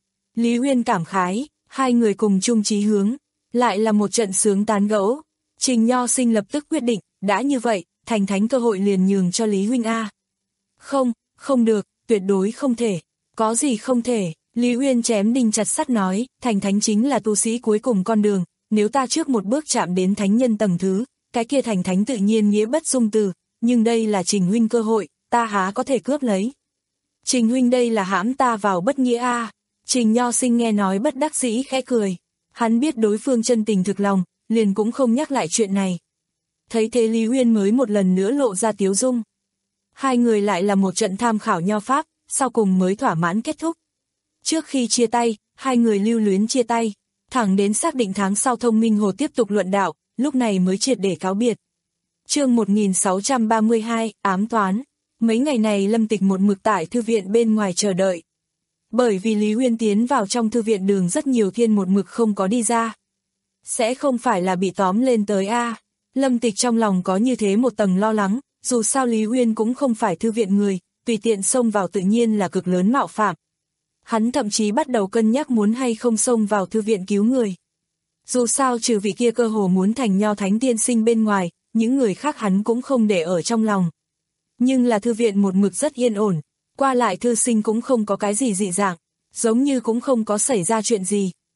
Lý Uyên cảm khái, hai người cùng chung chí hướng, lại là một trận sướng tán gẫu. Trình Nho Sinh lập tức quyết định, đã như vậy, thành thánh cơ hội liền nhường cho Lý huynh a. Không, không được, tuyệt đối không thể. Có gì không thể? Lý Uyên chém đinh chặt sắt nói, thành thánh chính là tu sĩ cuối cùng con đường, nếu ta trước một bước chạm đến thánh nhân tầng thứ, cái kia thành thánh tự nhiên nghĩa bất dung từ, nhưng đây là Trình huynh cơ hội, ta há có thể cướp lấy. Trình huynh đây là hãm ta vào bất nghĩa a. À. Trình Nho Sinh nghe nói bất đắc dĩ khẽ cười, hắn biết đối phương chân tình thực lòng, liền cũng không nhắc lại chuyện này. Thấy thế Lý Uyên mới một lần nữa lộ ra tiếu dung. Hai người lại là một trận tham khảo nho pháp, sau cùng mới thỏa mãn kết thúc. Trước khi chia tay, hai người lưu luyến chia tay, thẳng đến xác định tháng sau Thông Minh Hồ tiếp tục luận đạo, lúc này mới triệt để cáo biệt. Chương một nghìn sáu trăm ba mươi hai, ám toán. Mấy ngày này Lâm Tịch một mực tại thư viện bên ngoài chờ đợi. Bởi vì Lý Uyên tiến vào trong thư viện đường rất nhiều thiên một mực không có đi ra. Sẽ không phải là bị tóm lên tới a. À. Lâm Tịch trong lòng có như thế một tầng lo lắng, dù sao Lý Uyên cũng không phải thư viện người, tùy tiện xông vào tự nhiên là cực lớn mạo phạm. Hắn thậm chí bắt đầu cân nhắc muốn hay không xông vào thư viện cứu người. Dù sao trừ vị kia cơ hồ muốn thành nho thánh tiên sinh bên ngoài, những người khác hắn cũng không để ở trong lòng. Nhưng là thư viện một mực rất yên ổn, qua lại thư sinh cũng không có cái gì dị dạng, giống như cũng không có xảy ra chuyện gì.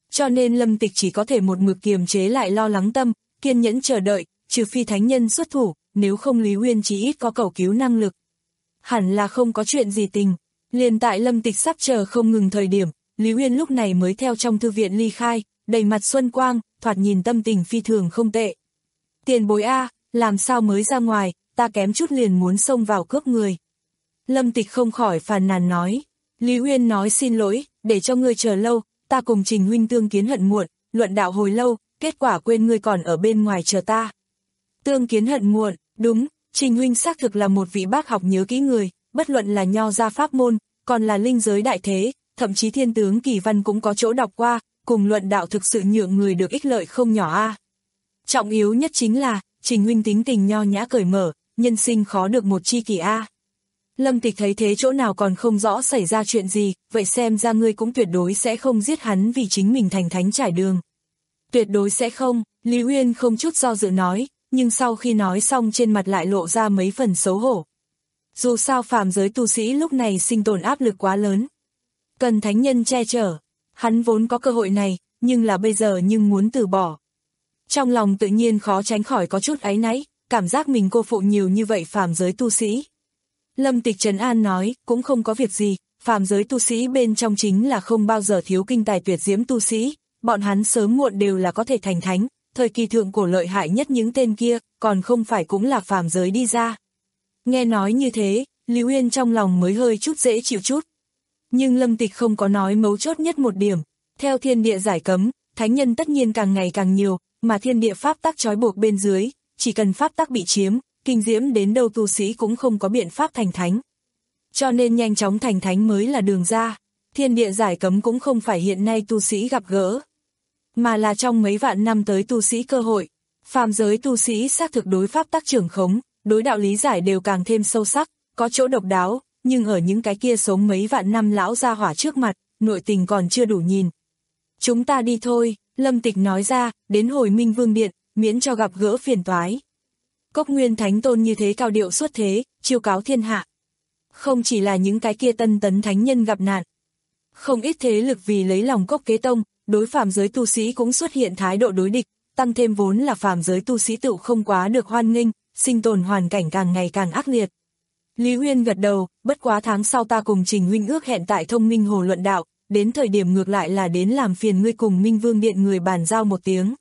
Cho nên Lâm Tịch chỉ có thể một mực kiềm chế lại lo lắng tâm, kiên nhẫn chờ đợi, trừ phi thánh nhân xuất thủ, nếu không Lý Uyên chỉ ít có cầu cứu năng lực. Hẳn là không có chuyện gì tình. Liền tại Lâm Tịch sắp chờ không ngừng thời điểm, Lý Uyên lúc này mới theo trong thư viện ly khai, đầy mặt xuân quang, thoạt nhìn tâm tình phi thường không tệ. Tiền bối a, làm sao mới ra ngoài, ta kém chút liền muốn xông vào cướp người. Lâm Tịch không khỏi phàn nàn nói. Lý Uyên nói xin lỗi, để cho ngươi chờ lâu, ta cùng Trình huynh tương kiến hận muộn, luận đạo hồi lâu, kết quả quên ngươi còn ở bên ngoài chờ ta. Tương kiến hận muộn, đúng, Trình huynh xác thực là một vị bác học nhớ kỹ người, bất luận là nho gia pháp môn, còn là linh giới đại thế, thậm chí thiên tướng kỳ văn cũng có chỗ đọc qua, cùng luận đạo thực sự nhượng người được ích lợi không nhỏ a. Trọng yếu nhất chính là, Trình huynh tính tình nho nhã cởi mở, nhân sinh khó được một chi kỷ a. Lâm Tịch thấy thế chỗ nào còn không rõ xảy ra chuyện gì, vậy xem ra ngươi cũng tuyệt đối sẽ không giết hắn vì chính mình thành thánh trải đường. Tuyệt đối sẽ không, Lý Uyên không chút do dự nói, nhưng sau khi nói xong trên mặt lại lộ ra mấy phần xấu hổ. Dù sao phàm giới tu sĩ lúc này sinh tồn áp lực quá lớn. Cần thánh nhân che chở, hắn vốn có cơ hội này, nhưng là bây giờ nhưng muốn từ bỏ. Trong lòng tự nhiên khó tránh khỏi có chút áy náy, cảm giác mình cô phụ nhiều như vậy phàm giới tu sĩ. Lâm Tịch trấn an nói, cũng không có việc gì, phàm giới tu sĩ bên trong chính là không bao giờ thiếu kinh tài tuyệt diễm tu sĩ, bọn hắn sớm muộn đều là có thể thành thánh, thời kỳ thượng cổ lợi hại nhất những tên kia, còn không phải cũng là phàm giới đi ra. Nghe nói như thế, Lý Uyên trong lòng mới hơi chút dễ chịu chút. Nhưng Lâm Tịch không có nói mấu chốt nhất một điểm, theo thiên địa giải cấm, thánh nhân tất nhiên càng ngày càng nhiều, mà thiên địa pháp tắc trói buộc bên dưới, chỉ cần pháp tắc bị chiếm, kinh diễm đến đâu tu sĩ cũng không có biện pháp thành thánh. Cho nên nhanh chóng thành thánh mới là đường ra, thiên địa giải cấm cũng không phải hiện nay tu sĩ gặp gỡ, mà là trong mấy vạn năm tới tu sĩ cơ hội. Phàm giới tu sĩ xác thực đối pháp tắc trưởng khống, đối đạo lý giải đều càng thêm sâu sắc, có chỗ độc đáo, nhưng ở những cái kia sống mấy vạn năm lão gia hỏa trước mặt, nội tình còn chưa đủ nhìn. Chúng ta đi thôi, Lâm Tịch nói ra, đến hồi Minh Vương Điện, miễn cho gặp gỡ phiền toái. Cốc Nguyên Thánh Tôn như thế cao điệu xuất thế, chiêu cáo thiên hạ. Không chỉ là những cái kia tân tấn thánh nhân gặp nạn. Không ít thế lực vì lấy lòng Cốc Kế Tông, đối phàm giới tu sĩ cũng xuất hiện thái độ đối địch, tăng thêm vốn là phàm giới tu sĩ tự không quá được hoan nghênh, sinh tồn hoàn cảnh càng ngày càng ác liệt. Lý Uyên gật đầu, bất quá tháng sau ta cùng Trình huynh ước hẹn tại Thông Minh Hồ luận đạo, đến thời điểm ngược lại là đến làm phiền ngươi cùng Minh Vương Điện người bàn giao một tiếng.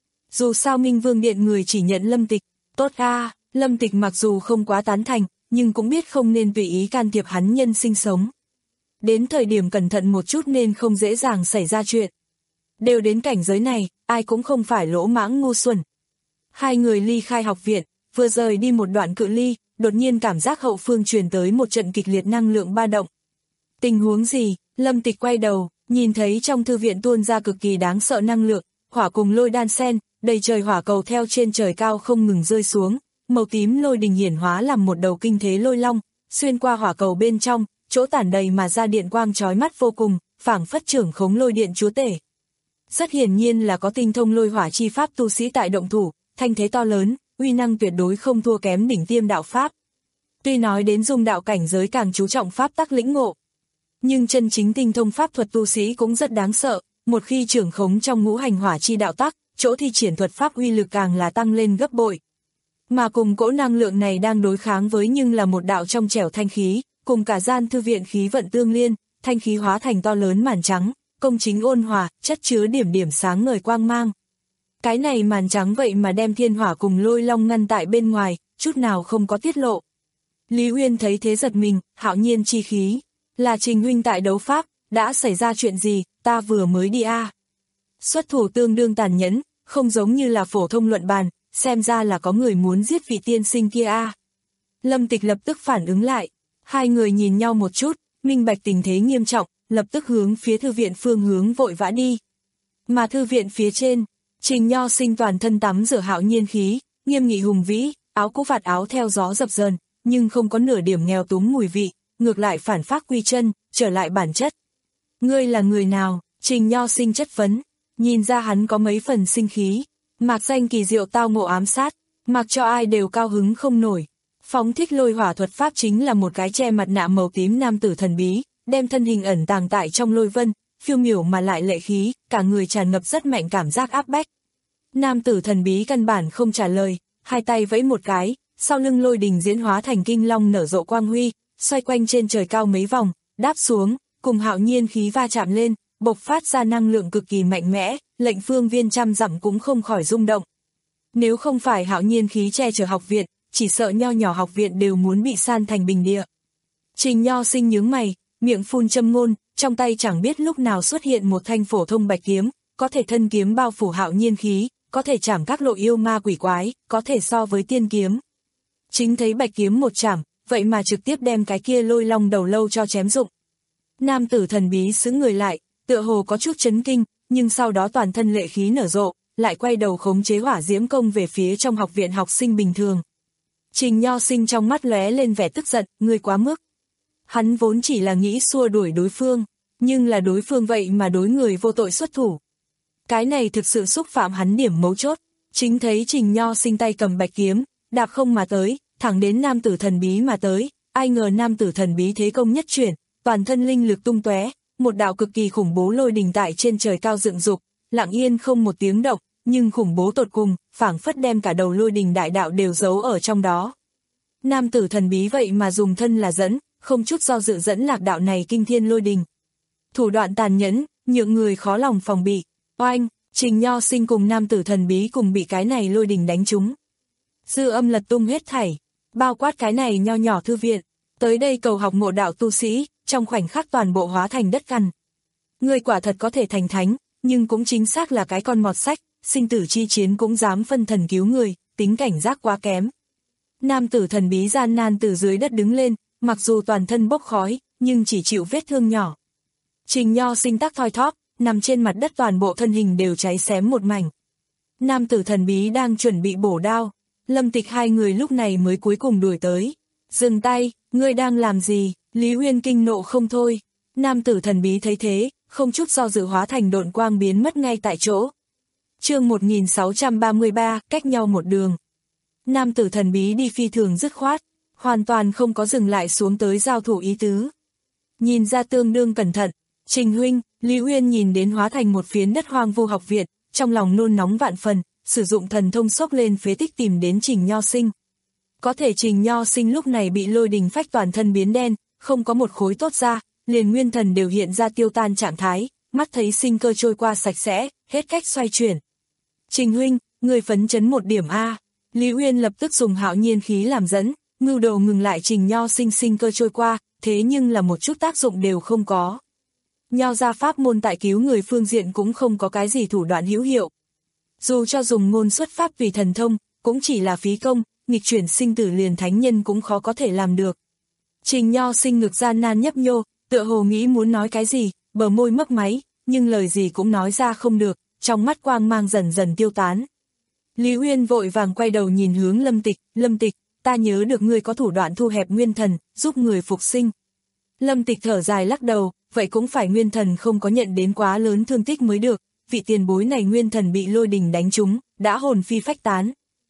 Dù sao Minh Vương Điện người chỉ nhận Lâm Tịch, tốt a, Lâm Tịch mặc dù không quá tán thành, nhưng cũng biết không nên tùy ý can thiệp hắn nhân sinh sống. Đến thời điểm cẩn thận một chút nên không dễ dàng xảy ra chuyện. Đều đến cảnh giới này, ai cũng không phải lỗ mãng ngu xuẩn. Hai người ly khai học viện, vừa rời đi một đoạn cự ly, đột nhiên cảm giác hậu phương truyền tới một trận kịch liệt năng lượng ba động. Tình huống gì? Lâm Tịch quay đầu, nhìn thấy trong thư viện tuôn ra cực kỳ đáng sợ năng lượng, hỏa cùng lôi đan xen, đầy trời hỏa cầu theo trên trời cao không ngừng rơi xuống, màu tím lôi đình hiển hóa làm một đầu kinh thế lôi long, xuyên qua hỏa cầu bên trong, chỗ tản đầy mà ra điện quang chói mắt vô cùng, phảng phất trưởng khống lôi điện chúa tể. Rất hiển nhiên là có tinh thông lôi hỏa chi pháp tu sĩ tại động thủ, thanh thế to lớn, uy năng tuyệt đối không thua kém đỉnh tiêm đạo pháp. Tuy nói đến dung đạo cảnh giới càng chú trọng pháp tắc lĩnh ngộ, nhưng chân chính tinh thông pháp thuật tu sĩ cũng rất đáng sợ, một khi trưởng khống trong ngũ hành hỏa chi đạo tắc, chỗ thi triển thuật pháp uy lực càng là tăng lên gấp bội. Mà cùng cỗ năng lượng này đang đối kháng với nhưng là một đạo trong trẻo thanh khí, cùng cả gian thư viện khí vận tương liên, thanh khí hóa thành to lớn màn trắng, công chính ôn hòa, chất chứa điểm điểm sáng ngời quang mang. Cái này màn trắng vậy mà đem thiên hỏa cùng lôi long ngăn tại bên ngoài, chút nào không có tiết lộ. Lý Uyên thấy thế giật mình, hạo nhiên chi khí, là Trình huynh tại đấu pháp, đã xảy ra chuyện gì, ta vừa mới đi a. À. Xuất thủ tương đương tàn nhẫn, không giống như là phổ thông luận bàn, xem ra là có người muốn giết vị tiên sinh kia a. À. Lâm Tịch lập tức phản ứng lại, hai người nhìn nhau một chút, minh bạch tình thế nghiêm trọng, lập tức hướng phía thư viện phương hướng vội vã đi. Mà thư viện phía trên, Trình Nho Sinh toàn thân tắm rửa hạo nhiên khí, nghiêm nghị hùng vĩ, áo cũ vạt áo theo gió dập dờn, nhưng không có nửa điểm nghèo túng mùi vị, ngược lại phản phác quy chân, trở lại bản chất. Ngươi là người nào? Trình Nho Sinh chất vấn, nhìn ra hắn có mấy phần sinh khí, mạc danh kỳ diệu tao ngộ ám sát, mặc cho ai đều cao hứng không nổi. Phóng thích lôi hỏa thuật pháp chính là một cái che mặt nạ màu tím nam tử thần bí, đem thân hình ẩn tàng tại trong lôi vân, phiêu miểu mà lại lệ khí, cả người tràn ngập rất mạnh cảm giác áp bách. Nam tử thần bí căn bản không trả lời, hai tay vẫy một cái, sau lưng lôi đình diễn hóa thành kinh long nở rộ quang huy, xoay quanh trên trời cao mấy vòng, đáp xuống, cùng Hạo Nhiên khí va chạm lên, bộc phát ra năng lượng cực kỳ mạnh mẽ, lệnh phương viên trăm dặm cũng không khỏi rung động. Nếu không phải Hạo Nhiên khí che chở học viện, chỉ sợ nho nhỏ học viện đều muốn bị san thành bình địa. Trình Nho Sinh nhướng mày, miệng phun châm ngôn, trong tay chẳng biết lúc nào xuất hiện một thanh phổ thông bạch kiếm, có thể thân kiếm bao phủ Hạo Nhiên khí, có thể chảm các lộ yêu ma quỷ quái, có thể so với tiên kiếm. Chính thấy bạch kiếm một chảm, vậy mà trực tiếp đem cái kia lôi long đầu lâu cho chém dụng. Nam tử thần bí sững người lại, tựa hồ có chút chấn kinh, nhưng sau đó toàn thân lệ khí nở rộ, lại quay đầu khống chế hỏa diễm công về phía trong học viện học sinh bình thường. Trình Nho Sinh trong mắt lóe lên vẻ tức giận, ngươi quá mức. Hắn vốn chỉ là nghĩ xua đuổi đối phương, nhưng là đối phương vậy mà đối người vô tội xuất thủ. Cái này thực sự xúc phạm hắn điểm mấu chốt, chính thấy Trình Nho Sinh tay cầm bạch kiếm, đạp không mà tới, thẳng đến nam tử thần bí mà tới, ai ngờ nam tử thần bí thế công nhất chuyển, toàn thân linh lực tung tóe, một đạo cực kỳ khủng bố lôi đình tại trên trời cao dựng dục, lặng yên không một tiếng động, nhưng khủng bố tột cùng, phảng phất đem cả đầu lôi đình đại đạo đều giấu ở trong đó. Nam tử thần bí vậy mà dùng thân là dẫn, không chút do dự dẫn lạc đạo này kinh thiên lôi đình. Thủ đoạn tàn nhẫn, nhượng người khó lòng phòng bị. Oanh, Trình Nho Sinh cùng nam tử thần bí cùng bị cái này lôi đình đánh trúng. Dư âm lật tung hết thảy, bao quát cái này nho nhỏ thư viện, tới đây cầu học ngộ đạo tu sĩ, trong khoảnh khắc toàn bộ hóa thành đất cằn. Người quả thật có thể thành thánh, nhưng cũng chính xác là cái con mọt sách, sinh tử chi chiến cũng dám phân thần cứu người, tính cảnh giác quá kém. Nam tử thần bí gian nan từ dưới đất đứng lên, mặc dù toàn thân bốc khói, nhưng chỉ chịu vết thương nhỏ. Trình Nho Sinh tắc thoi thóp, nằm trên mặt đất toàn bộ thân hình đều cháy xém một mảnh. Nam tử thần bí đang chuẩn bị bổ đao, Lâm Tịch hai người lúc này mới cuối cùng đuổi tới. Dừng tay, ngươi đang làm gì? Lý Uyên kinh nộ không thôi. Nam tử thần bí thấy thế, không chút do dự hóa thành độn quang biến mất ngay tại chỗ. Chương một nghìn sáu trăm ba mươi ba, cách nhau một đường. Nam tử thần bí đi phi thường dứt khoát, hoàn toàn không có dừng lại xuống tới giao thủ ý tứ. Nhìn ra tương đương cẩn thận, Trình huynh, Lý Uyên nhìn đến hóa thành một phiến đất hoang vu học viện, trong lòng nôn nóng vạn phần, sử dụng thần thông xốc lên phế tích tìm đến Trình Nho Sinh. Có thể Trình Nho Sinh lúc này bị lôi đình phách toàn thân biến đen, không có một khối tốt ra, liền nguyên thần đều hiện ra tiêu tan trạng thái, mắt thấy sinh cơ trôi qua sạch sẽ, hết cách xoay chuyển. Trình huynh, người phấn chấn một điểm A. Lý Uyên lập tức dùng Hạo Nhiên khí làm dẫn, mưu đồ ngừng lại Trình Nho Sinh sinh cơ trôi qua, thế nhưng là một chút tác dụng đều không có. Nho gia pháp môn tại cứu người phương diện cũng không có cái gì thủ đoạn hữu hiệu. Dù cho dùng ngôn xuất pháp vì thần thông, cũng chỉ là phí công, nghịch chuyển sinh tử liền thánh nhân cũng khó có thể làm được. Trình Nho Sinh ngực gian nan nhấp nhô, tựa hồ nghĩ muốn nói cái gì, bờ môi mấp máy, nhưng lời gì cũng nói ra không được, trong mắt quang mang dần dần tiêu tán. Lý Uyên vội vàng quay đầu nhìn hướng Lâm Tịch, Lâm Tịch, ta nhớ được ngươi có thủ đoạn thu hẹp nguyên thần, giúp người phục sinh. Lâm Tịch thở dài lắc đầu, vậy cũng phải nguyên thần không có nhận đến quá lớn thương tích mới được, vị tiền bối này nguyên thần bị lôi đình đánh trúng, đã hồn phi phách tán.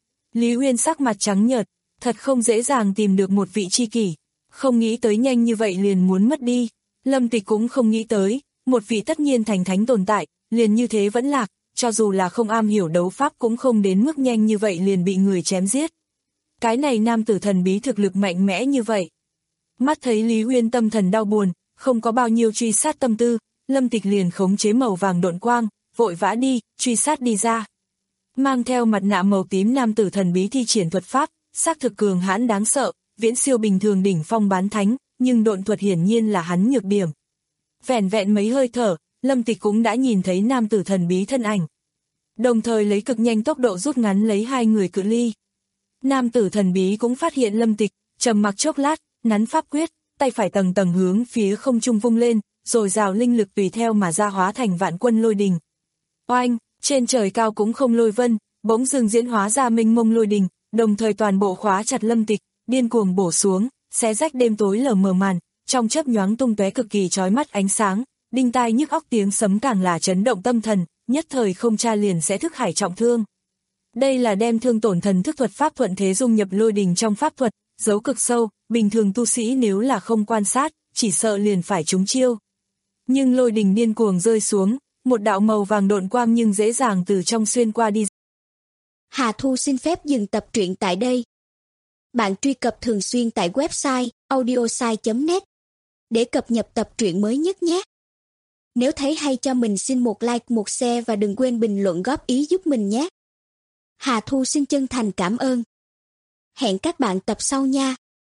Lý Uyên sắc mặt trắng nhợt, thật không dễ dàng tìm được một vị tri kỷ, không nghĩ tới nhanh như vậy liền muốn mất đi. Lâm Tịch cũng không nghĩ tới, một vị tất nhiên thành thánh tồn tại, liền như thế vẫn lạc, cho dù là không am hiểu đấu pháp cũng không đến mức nhanh như vậy liền bị người chém giết. Cái này nam tử thần bí thực lực mạnh mẽ như vậy. Mắt thấy Lý Uyên tâm thần đau buồn, không có bao nhiêu truy sát tâm tư, Lâm Tịch liền khống chế màu vàng độn quang, vội vã đi, truy sát đi ra. Mang theo mặt nạ màu tím nam tử thần bí thi triển thuật pháp, xác thực cường hãn đáng sợ, viễn siêu bình thường đỉnh phong bán thánh, nhưng độn thuật hiển nhiên là hắn nhược điểm. Vẻn vẹn mấy hơi thở, Lâm Tịch cũng đã nhìn thấy nam tử thần bí thân ảnh. Đồng thời lấy cực nhanh tốc độ rút ngắn lấy hai người cự ly. Nam tử thần bí cũng phát hiện Lâm Tịch, trầm mặc chốc lát, nắn pháp quyết, tay phải tầng tầng hướng phía không trung vung lên, rồi rào linh lực tùy theo mà ra hóa thành vạn quân lôi đình. Oanh, trên trời cao cũng không lôi vân, bỗng dưng diễn hóa ra mênh mông lôi đình, đồng thời toàn bộ khóa chặt Lâm Tịch, điên cuồng bổ xuống, xé rách đêm tối lờ mờ màn, trong chớp nhoáng tung tóe cực kỳ chói mắt ánh sáng, đinh tai nhức óc tiếng sấm càng là chấn động tâm thần, nhất thời không tra liền sẽ thức hải trọng thương. Đây là đem thương tổn thần thức thuật pháp thuận thế dung nhập lôi đình trong pháp thuật, giấu cực sâu, bình thường tu sĩ nếu là không quan sát, chỉ sợ liền phải trúng chiêu. Nhưng lôi đình điên cuồng rơi xuống, một đạo màu vàng độn quang nhưng dễ dàng từ trong xuyên qua đi. Hà Thu xin phép dừng tập truyện tại đây. Bạn truy cập thường xuyên tại website audiosai chấm net để cập nhật tập truyện mới nhất nhé. Nếu thấy hay cho mình xin một like, một share và đừng quên bình luận góp ý giúp mình nhé. Hà Thu xin chân thành cảm ơn. Hẹn các bạn tập sau nha.